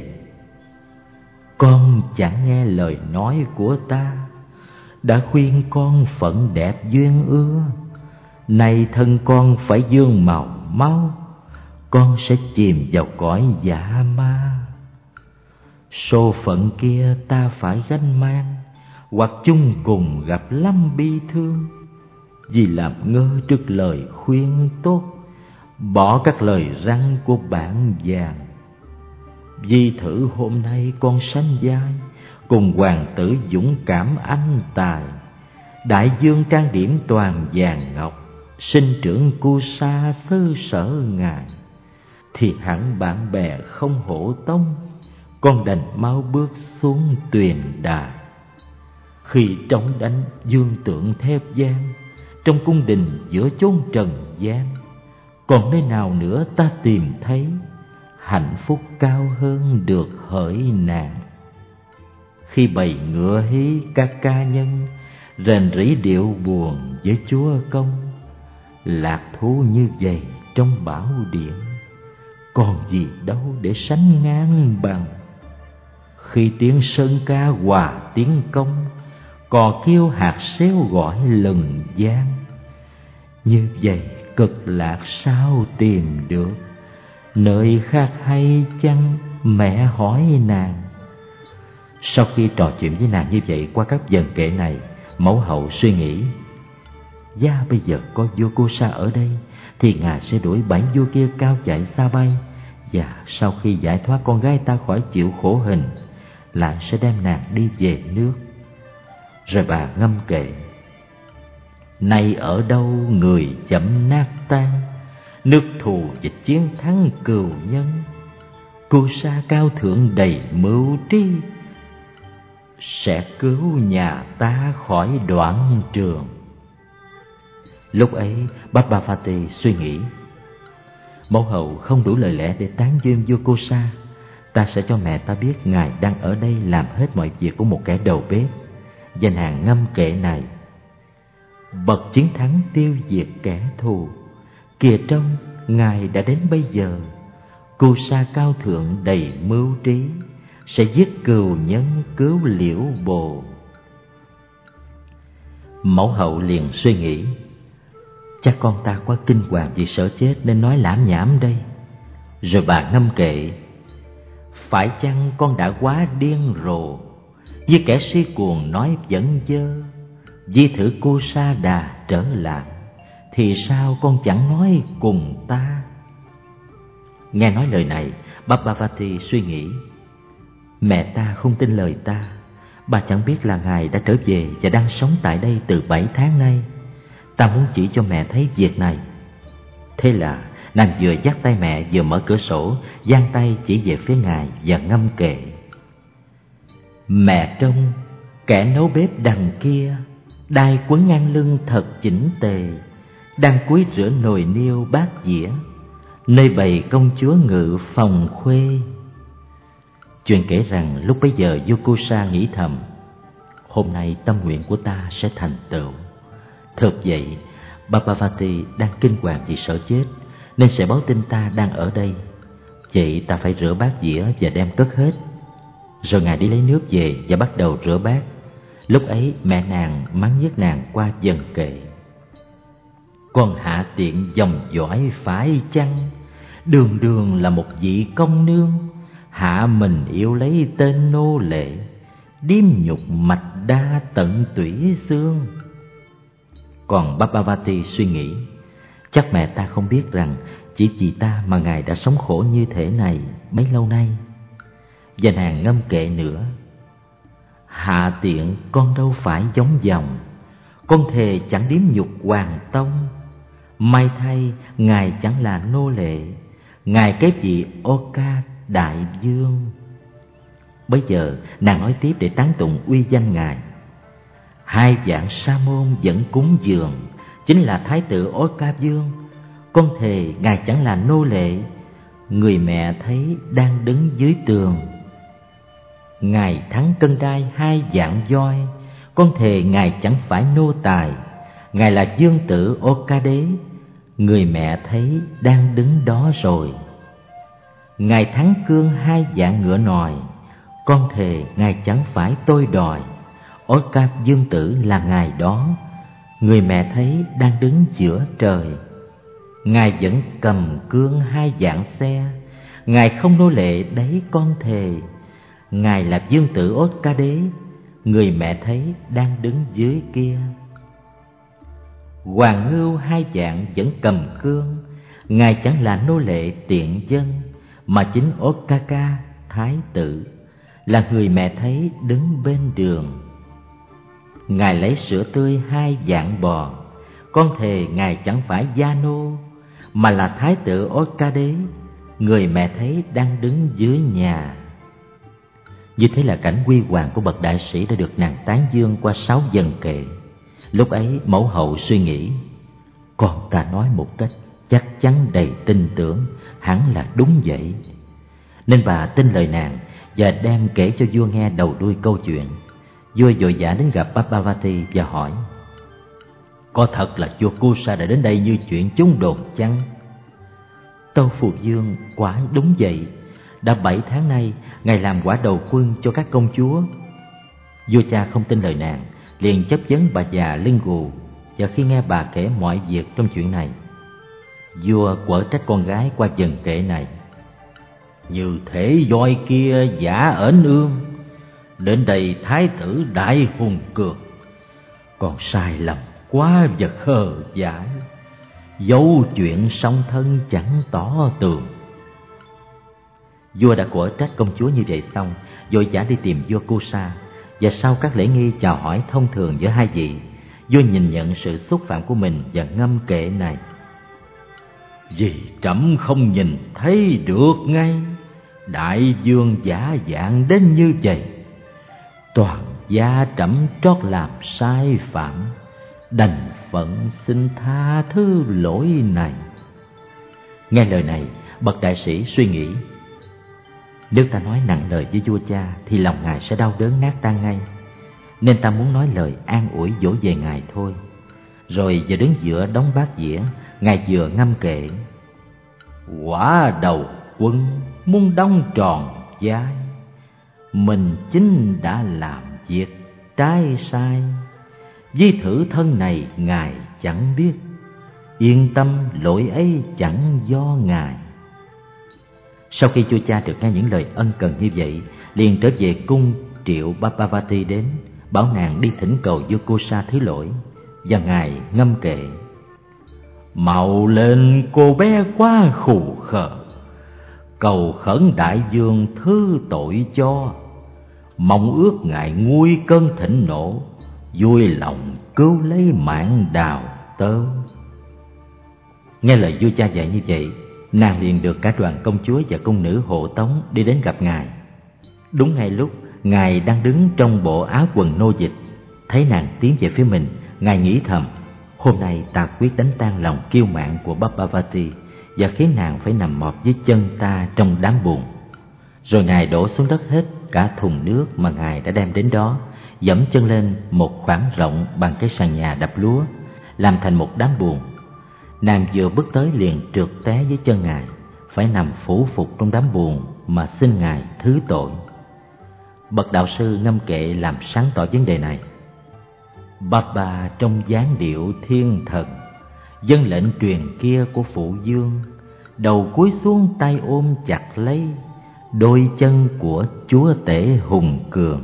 con chẳng nghe lời nói của ta, đã khuyên con phận đẹp duyên ưa. Nay thân con phải dương màu máu, con sẽ chìm vào cõi dạ ma. Số phận kia ta phải gánh mang, hoặc chung cùng gặp lắm bi thương. Vì làm ngơ trước lời khuyên tốt, bỏ các lời răn của bạn vàng. Vì thử hôm nay con sánh vai cùng hoàng tử dũng cảm anh tài, đại dương trang điểm toàn vàng ngọc, sinh trưởng Kusa xứ sở ngài. Thì hẳn bạn bè không hộ tông, con đành mau bước xuống tuyền đài. Khi trống đánh dương tượng thép giang, trong cung đình giữa chốn trần gian, còn nơi nào nữa ta tìm thấy hạnh phúc cao hơn được hỡi nàng. Khi bầy ngựa hí các ca nhân rền rĩ điệu buồn với chúa công, lạc thú như vậy trong bảo điện, còn gì đâu để sánh ngang bằng. Khi tiếng sơn ca hòa tiếng công, cò kêu hạt xéo gọi lừng gian. Như vậy cực lạc sao tìm được, nơi khác hay chăng mẹ hỏi nàng. Sau khi trò chuyện với nàng như vậy qua các vần kệ này, mẫu hậu suy nghĩ: Giá bây giờ có vua Kusa ở đây thì ngài sẽ đuổi 7 vua kia cao chạy xa bay, và sau khi giải thoát con gái ta khỏi chịu khổ hình, lại sẽ đem nàng đi về nước. Rồi bà ngâm kệ: Nay ở đâu người dẫm nát tan, nước thù và chiến thắng cừu nhân. Kusa cao thượng đầy mưu trí, sẽ cứu nhà ta khỏi đoạn trường. Lúc ấy Bhagavati suy nghĩ: Mẫu hậu không đủ lời lẽ để tán dương vua Kusa. Ta sẽ cho mẹ ta biết ngài đang ở đây làm hết mọi việc của một kẻ đầu bếp. Và nàng ngâm kệ này: Bậc chiến thắng tiêu diệt kẻ thù, kìa trông ngài đã đến bây giờ. Kusa cao thượng đầy mưu trí, sẽ giết cừu nhân cứu liễu bồ. Mẫu hậu liền suy nghĩ: Chắc con ta quá kinh hoàng vì sợ chết nên nói lảm nhảm đây. Rồi bà ngâm kệ: Phải chăng con đã quá điên rồ, như kẻ si cuồng nói dẫn dơ. Di thử Kusa đà trở lại, thì sao con chẳng nói cùng ta? Nghe nói lời này, Bhagavati suy nghĩ: Mẹ ta không tin lời ta. Bà chẳng biết là ngài đã trở về và đang sống tại đây từ 7 tháng nay. Ta muốn chỉ cho mẹ thấy việc này. Thế là nàng vừa dắt tay mẹ vừa mở cửa sổ, giang tay chỉ về phía ngài và ngâm kệ: Mẹ trông kẻ nấu bếp đằng kia, đai quấn ngang lưng thật chỉnh tề, đang cúi rửa nồi niêu bát dĩa, nơi bày công chúa ngự phòng khuê. Chuyện kể rằng lúc bấy giờ vua Kusa nghĩ thầm: Hôm nay tâm nguyện của ta sẽ thành tựu. Thực vậy, Bhagavati đang kinh hoàng vì sợ chết, nên sẽ báo tin ta đang ở đây. Vậy ta phải rửa bát dĩa và đem cất hết. Rồi ngài đi lấy nước về và bắt đầu rửa bát. Lúc ấy mẹ nàng mắng nhiếc nàng qua vần kệ: Con hạ tiện dòng dõi phải chăng, đường đường là một vị công nương, hạ mình yêu lấy tên nô lệ, điếm nhục mạch đa tận tủy xương. Còn Bhagavati suy nghĩ: Chắc mẹ ta không biết rằng chỉ vì ta mà ngài đã sống khổ như thế này bấy lâu nay. Và nàng ngâm kệ nữa: Hạ tiện con đâu phải giống dòng, con thề chẳng điếm nhục hoàng tông. May thay ngài chẳng là nô lệ, ngài cái vị Oka đại vương. Bây giờ nàng nói tiếp để tán tụng uy danh ngài: 2 vạn sa môn vẫn cúng dường, chính là thái tử Oka vương. Con thề ngài chẳng là nô lệ, người mẹ thấy đang đứng dưới tường. Ngài thắng cân đai 2 vạn voi, con thề ngài chẳng phải nô tài, ngài là vương tử Oka đế, người mẹ thấy đang đứng đó rồi. Ngài thắng cương 2 vạn ngựa nòi, con thề ngài chẳng phải tôi đòi, Oka vương tử là ngài đó, người mẹ thấy đang đứng giữa trời. Ngài vẫn cầm cương 2 vạn xe, ngài không nô lệ đấy con thề, ngài là vương tử Oka đế, người mẹ thấy đang đứng dưới kia. Hoàng ngưu 2 vạn vẫn cầm cương, ngài chẳng là nô lệ tiện dân, mà chính Okaka thái tử là người mẹ thấy đứng bên đường. Ngài lấy sữa tươi 2 vạn bò, con thề ngài chẳng phải gia nô, mà là thái tử Oka đế, người mẹ thấy đang đứng dưới nhà. Như thế là cảnh huy hoàng của bậc đại sĩ đã được nàng tán dương qua 6 vần kệ. Lúc ấy mẫu hậu suy nghĩ: Con ta nói một cách chắc chắn đầy tin tưởng, hẳn là đúng vậy. Nên bà tin lời nàng và đem kể cho vua nghe đầu đuôi câu chuyện. Vua vội vã đến gặp Bhagavati và hỏi: Có thật là vua Kusa đã đến đây như chuyện chúng đồn chăng? Tâu Phù Dương: Quả đúng vậy. Đã 7 tháng nay ngài làm quả đầu quân cho các công chúa. Vua cha không tin lời nàng, liền chất vấn bà già lưng gù. Và khi nghe bà kể mọi việc trong chuyện này, vua quở trách con gái qua vần kệ này: Như thể voi kia giả ẩn ương, Đến đây thái tử đại hùng cường, còn sai lầm quá và khờ dại, dấu chuyện song thân chẳng tỏ tường. Vua đã quở trách công chúa như vậy xong, vội vã đi tìm vua Kusa. Và sau các lễ nghi chào hỏi thông thường giữa hai vị, vua nhìn nhận sự xúc phạm của mình và ngâm kệ này: Vì trẫm không nhìn thấy được ngay, đại vương giả dạng đến như vậy. Toàn gia trẫm trót làm sai phạm, đành phận xin tha thứ lỗi này. Nghe lời này, bậc đại sĩ suy nghĩ: nếu ta nói nặng lời với vua cha thì lòng ngài sẽ đau đớn nát tan ngay, nên ta muốn nói lời an ủi dỗ về ngài thôi. Rồi vừa đứng giữa đống bát dĩa, ngài vừa ngâm kệ: Quả đầu quân muốn đóng tròn vai, mình chính đã làm việc trái sai. Với thử thân này ngài chẳng biết, yên tâm lỗi ấy chẳng do ngài. Sau khi vua cha được nghe những lời ân cần như vậy, liền trở về cung triệu Bapavati đến, bảo nàng đi thỉnh cầu vua Kusa thứ lỗi. Và ngài ngâm kệ: Mạo lên cô bé quá khù khờ, cầu khẩn đại vương thứ tội cho, mong ước ngài nguôi cơn thịnh nộ, vui lòng cứu lấy mạng đào tơ. Nghe lời vua cha dạy như vậy, nàng liền được cả đoàn công chúa và cung nữ hộ tống đi đến gặp ngài. Đúng ngay lúc ngài đang đứng trong bộ áo quần nô dịch, thấy nàng tiến về phía mình, ngài nghĩ thầm: hôm nay ta quyết đánh tan lòng kiêu mạn của Bapavati và khiến nàng phải nằm mọp dưới chân ta trong đám bùn. Rồi ngài đổ xuống đất hết cả thùng nước mà ngài đã đem đến đó, dẫm chân lên một khoảng rộng bằng cái sàn nhà đập lúa, làm thành một đám bùn. Nàng vừa bước tới liền trượt té dưới chân ngài, phải nằm phủ phục trong đám bùn mà xin ngài thứ tội. Bậc đạo sư ngâm kệ làm sáng tỏ vấn đề này: Baba trong dáng điệu thiên thần, dân lệnh truyền kia của phụ vương, đầu cúi xuống tay ôm chặt lấy đôi chân của chúa tể hùng cường.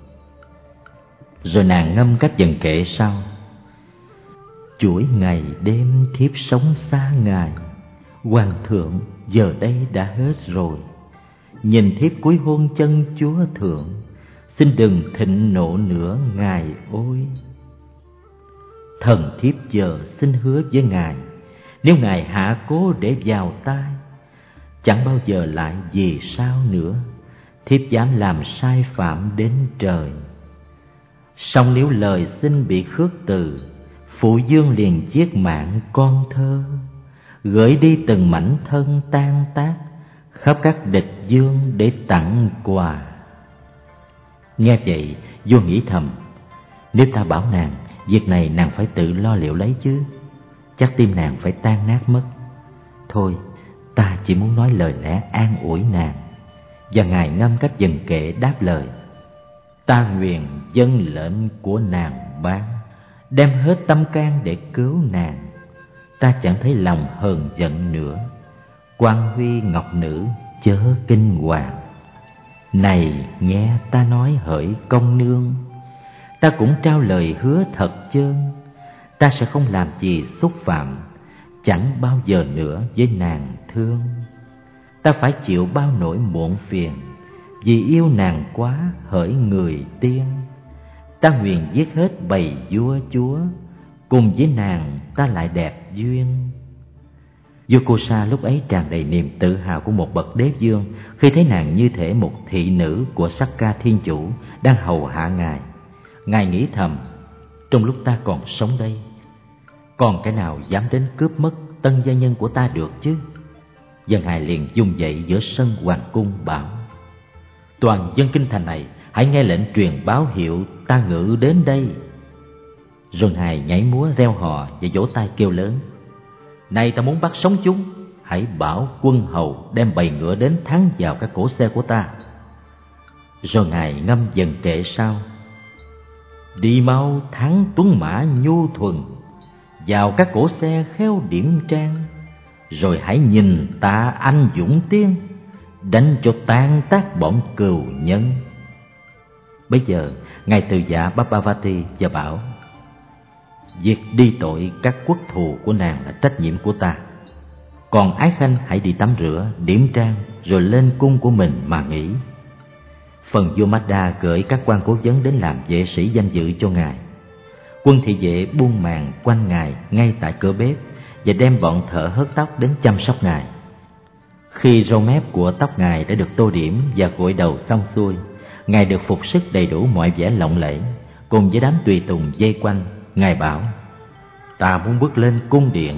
Rồi nàng ngâm các dần kệ sau: Chuỗi ngày đêm thiếp sống xa ngài, hoàng thượng giờ đây đã hết rồi. Nhìn thiếp cúi hôn chân chúa thượng, xin đừng thịnh nộ nữa ngài ôi. Thần thiếp giờ xin hứa với ngài, nếu ngài hạ cố để vào tai, chẳng bao giờ lại vì sao nữa, thiếp dám làm sai phạm đến trời. Song nếu lời xin bị khước từ, phụ vương liền giết mạng con thơ, gửi đi từng mảnh thân tan tác khắp các địch dương để tặng quà. Nghe vậy, vua nghĩ thầm: nếu ta bảo nàng, việc này nàng phải tự lo liệu lấy chứ, chắc tim nàng phải tan nát mất. Thôi, ta chỉ muốn nói lời lẽ an ủi nàng. Và ngài ngâm các dần kệ đáp lời: Ta nguyện dâng lệnh của nàng ban, đem hết tâm can để cứu nàng. Ta chẳng thấy lòng hờn giận nữa, quan huy ngọc nữ chớ kinh hoàng. Này nghe ta nói hỡi công nương, ta cũng trao lời hứa thật chơn, ta sẽ không làm gì xúc phạm, chẳng bao giờ nữa với nàng thương. Ta phải chịu bao nỗi muộn phiền, vì yêu nàng quá hỡi người tiên. Ta nguyện giết hết bầy vua chúa, cùng với nàng ta lại đẹp duyên. Vua Kusa lúc ấy tràn đầy niềm tự hào của một bậc đế vương khi thấy nàng như thể một thị nữ của Sakka Thiên Chủ đang hầu hạ ngài. Ngài nghĩ thầm: trong lúc ta còn sống đây, còn cái nào dám đến cướp mất tân gia nhân của ta được chứ? Và ngài liền dung dậy giữa sân hoàng cung bảo: toàn dân kinh thành này hãy nghe lệnh truyền báo hiệu ta ngự đến đây. Rồi ngài nhảy múa reo hò và vỗ tay kêu lớn: này ta muốn bắt sống chúng, hãy bảo quân hầu đem bầy ngựa đến thắng vào các cỗ xe của ta. Rồi ngài ngâm dần kệ sau: đi mau thắng tuấn mã nhu thuần, vào các cỗ xe khéo điểm trang, rồi hãy nhìn ta anh dũng tiên, đánh cho tan tác bọn cừu nhân. Bây giờ ngài từ giả Bhagavati và bảo: việc đi tội các quốc thù của nàng là trách nhiệm của ta. Còn Ái Khanh hãy đi tắm rửa, điểm trang rồi lên cung của mình mà nghỉ. Phần vua Madda gửi các quan cố vấn đến làm vệ sĩ danh dự cho ngài. Quân thị vệ buông màn quanh ngài ngay tại cửa bếp và đem bọn thợ hớt tóc đến chăm sóc ngài. Khi râu mép của tóc ngài đã được tô điểm và gội đầu xong xuôi, ngài được phục sức đầy đủ mọi vẻ lộng lẫy. Cùng với đám tùy tùng vây quanh, ngài bảo: ta muốn bước lên cung điện.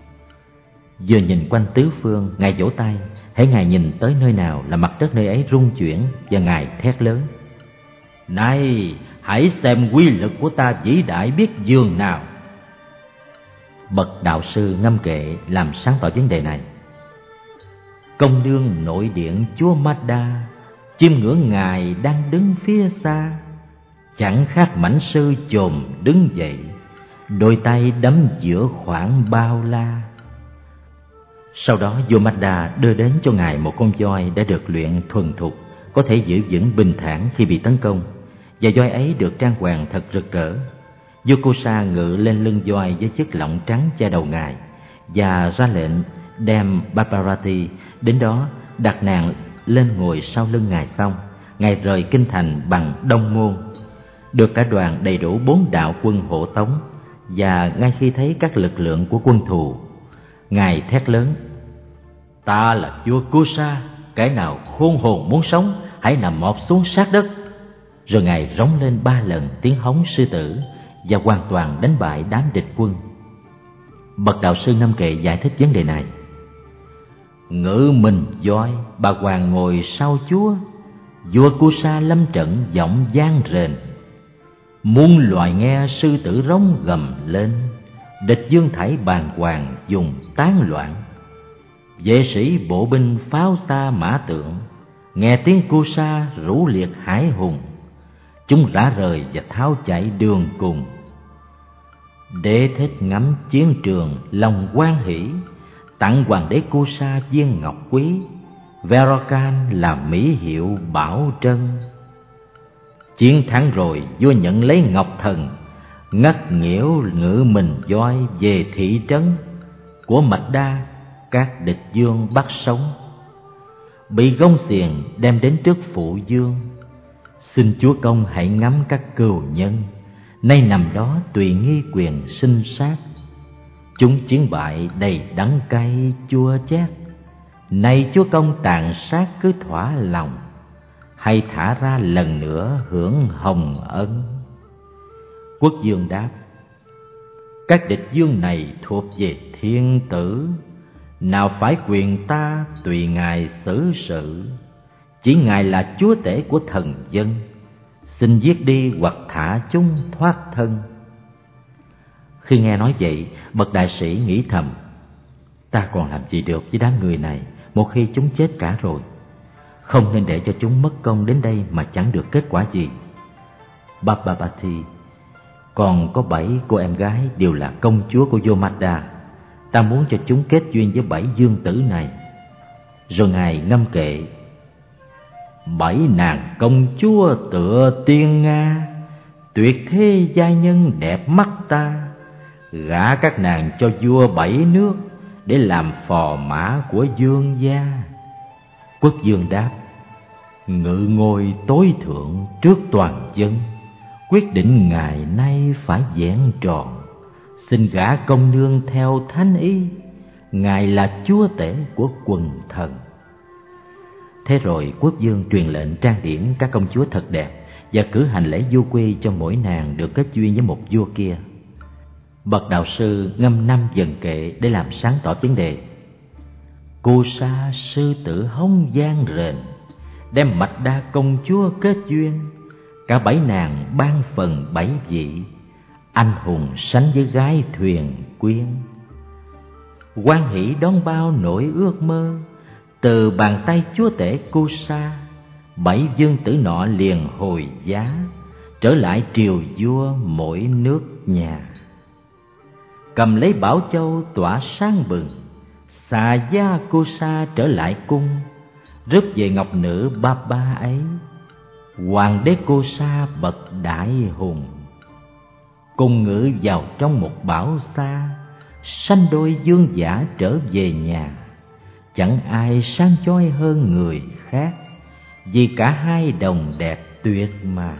Vừa nhìn quanh tứ phương, ngài vỗ tay. Hễ ngài nhìn tới nơi nào là mặt đất nơi ấy rung chuyển, và ngài thét lớn: này, hãy xem quy lực của ta vĩ đại biết dường nào. Bậc đạo sư ngâm kệ làm sáng tỏ vấn đề này. Công nương nội điện chúa Madda, chiêm ngưỡng ngài đang đứng phía xa, chẳng khác mãnh sư chồm đứng dậy, đôi tay đấm giữa khoảng bao la. Sau đó vua Madda đưa đến cho ngài một con voi đã được luyện thuần thục, có thể giữ vững bình thản khi bị tấn công, và voi ấy được trang hoàng thật rực rỡ. Vua Kusa ngự lên lưng voi với chiếc lọng trắng che đầu ngài, và ra lệnh đem Bharati đến đó, đặt nàng lên ngồi sau lưng ngài. Xong ngài rời kinh thành bằng Đông Môn, được cả đoàn đầy đủ 4 đạo quân hộ tống. Và ngay khi thấy các lực lượng của quân thù, ngài thét lớn: ta là vua Kusa, kẻ nào khôn hồn muốn sống hãy nằm mọp xuống sát đất. Rồi ngài rống lên 3 lần tiếng hống sư tử, và hoàn toàn đánh bại đám địch quân. Bậc đạo sư Ngâm Kệ giải thích vấn đề này. Ngự mình voi, bà hoàng ngồi sau chúa, vua Kusa lâm trận giọng vang rền. Muôn loài nghe sư tử rống gầm lên, địch dương thảy bàng hoàng dùng tán loạn. Vệ sĩ bộ binh pháo xa mã tượng, nghe tiếng Kusa rũ liệt hải hùng. Chúng rã rời và tháo chạy đường cùng. Đế thích ngắm chiến trường lòng hoan hỷ, tặng hoàng đế Kusa viên ngọc quý, Verocan là mỹ hiệu bảo trân. Chiến thắng rồi vua nhận lấy ngọc thần, ngất nghỉu ngự mình voi về thị trấn của Mạch Đa. Các địch dương bắt sống, bị gông xiềng đem đến trước phụ dương. Xin chúa công hãy ngắm các cừu nhân, nay nằm đó tùy nghi quyền sinh sát. Chúng chiến bại đầy đắng cay chua chát, nay chúa công tàn sát cứ thỏa lòng, hay thả ra lần nữa hưởng hồng ân. Quốc vương đáp: các địch dương này thuộc về thiên tử, nào phải quyền ta tùy ngài xử sự. Chỉ ngài là chúa tể của thần dân, xin giết đi hoặc thả chúng thoát thân. Khi nghe nói vậy, bậc đại sĩ nghĩ thầm: ta còn làm gì được với đám người này một khi chúng chết cả rồi. Không nên để cho chúng mất công đến đây mà chẳng được kết quả gì. Bhagavati còn có 7 cô em gái đều là công chúa của vua Madda. Ta muốn cho chúng kết duyên với 7 dương tử này. Rồi ngài ngâm kệ: 7 nàng công chúa tựa tiên Nga, tuyệt thế giai nhân đẹp mắt ta. Gả các nàng cho vua 7 nước, để làm phò mã của vương gia. Quốc vương đáp: ngự ngôi tối thượng trước toàn dân, quyết định ngày nay phải vẹn tròn. Xin gả công nương theo thánh ý, ngài là chúa tể của quần thần. Thế rồi quốc vương truyền lệnh trang điểm các công chúa thật đẹp, và cử hành lễ du quy cho mỗi nàng được kết duyên với một vua kia. Bậc đạo sư ngâm 5 vần kệ để làm sáng tỏ vấn đề. Kusa sư tử hống vang rền, đem Mạch Đa công chúa kết duyên. Cả 7 nàng ban phần 7 vị, anh hùng sánh với gái thuyền quyên. Hoan hỷ đón bao nỗi ước mơ, từ bàn tay chúa tể Kusa. 7 vương tử nọ liền hồi giá, trở lại triều vua mỗi nước nhà. Cầm lấy bảo châu tỏa sáng bừng, xà gia Kusa trở lại cung, rước về ngọc nữ Baba ấy. Hoàng đế Kusa bậc đại hùng, cùng ngự vào trong một bảo xa, sanh đôi vương giả trở về nhà. Chẳng ai sang chói hơn người khác, vì cả hai đồng đẹp tuyệt mà.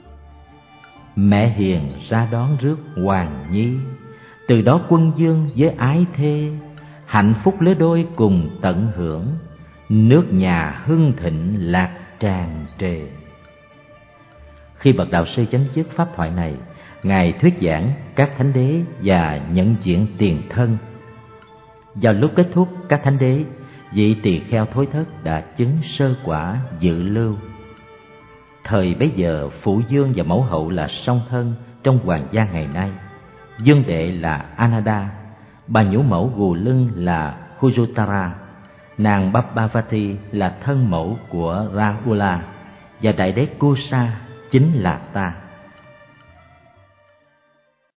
Mẹ hiền ra đón rước hoàng nhi, từ đó quân vương với ái thê, hạnh phúc lứa đôi cùng tận hưởng, nước nhà hưng thịnh lạc tràn trề. Khi bậc đạo sư chấm dứt pháp thoại này, ngài thuyết giảng các thánh đế và nhận diện tiền thân. Vào lúc kết thúc các thánh đế, vị tỳ kheo thối thất đã chứng sơ quả dự lưu. Thời bấy giờ, phụ vương và mẫu hậu là song thân trong hoàng gia ngày nay. Dương đệ là Ananda, bà nhũ mẫu gù lưng là Khujutara, nàng Babavati là thân mẫu của Rahula, và đại đế Kusa chính là ta.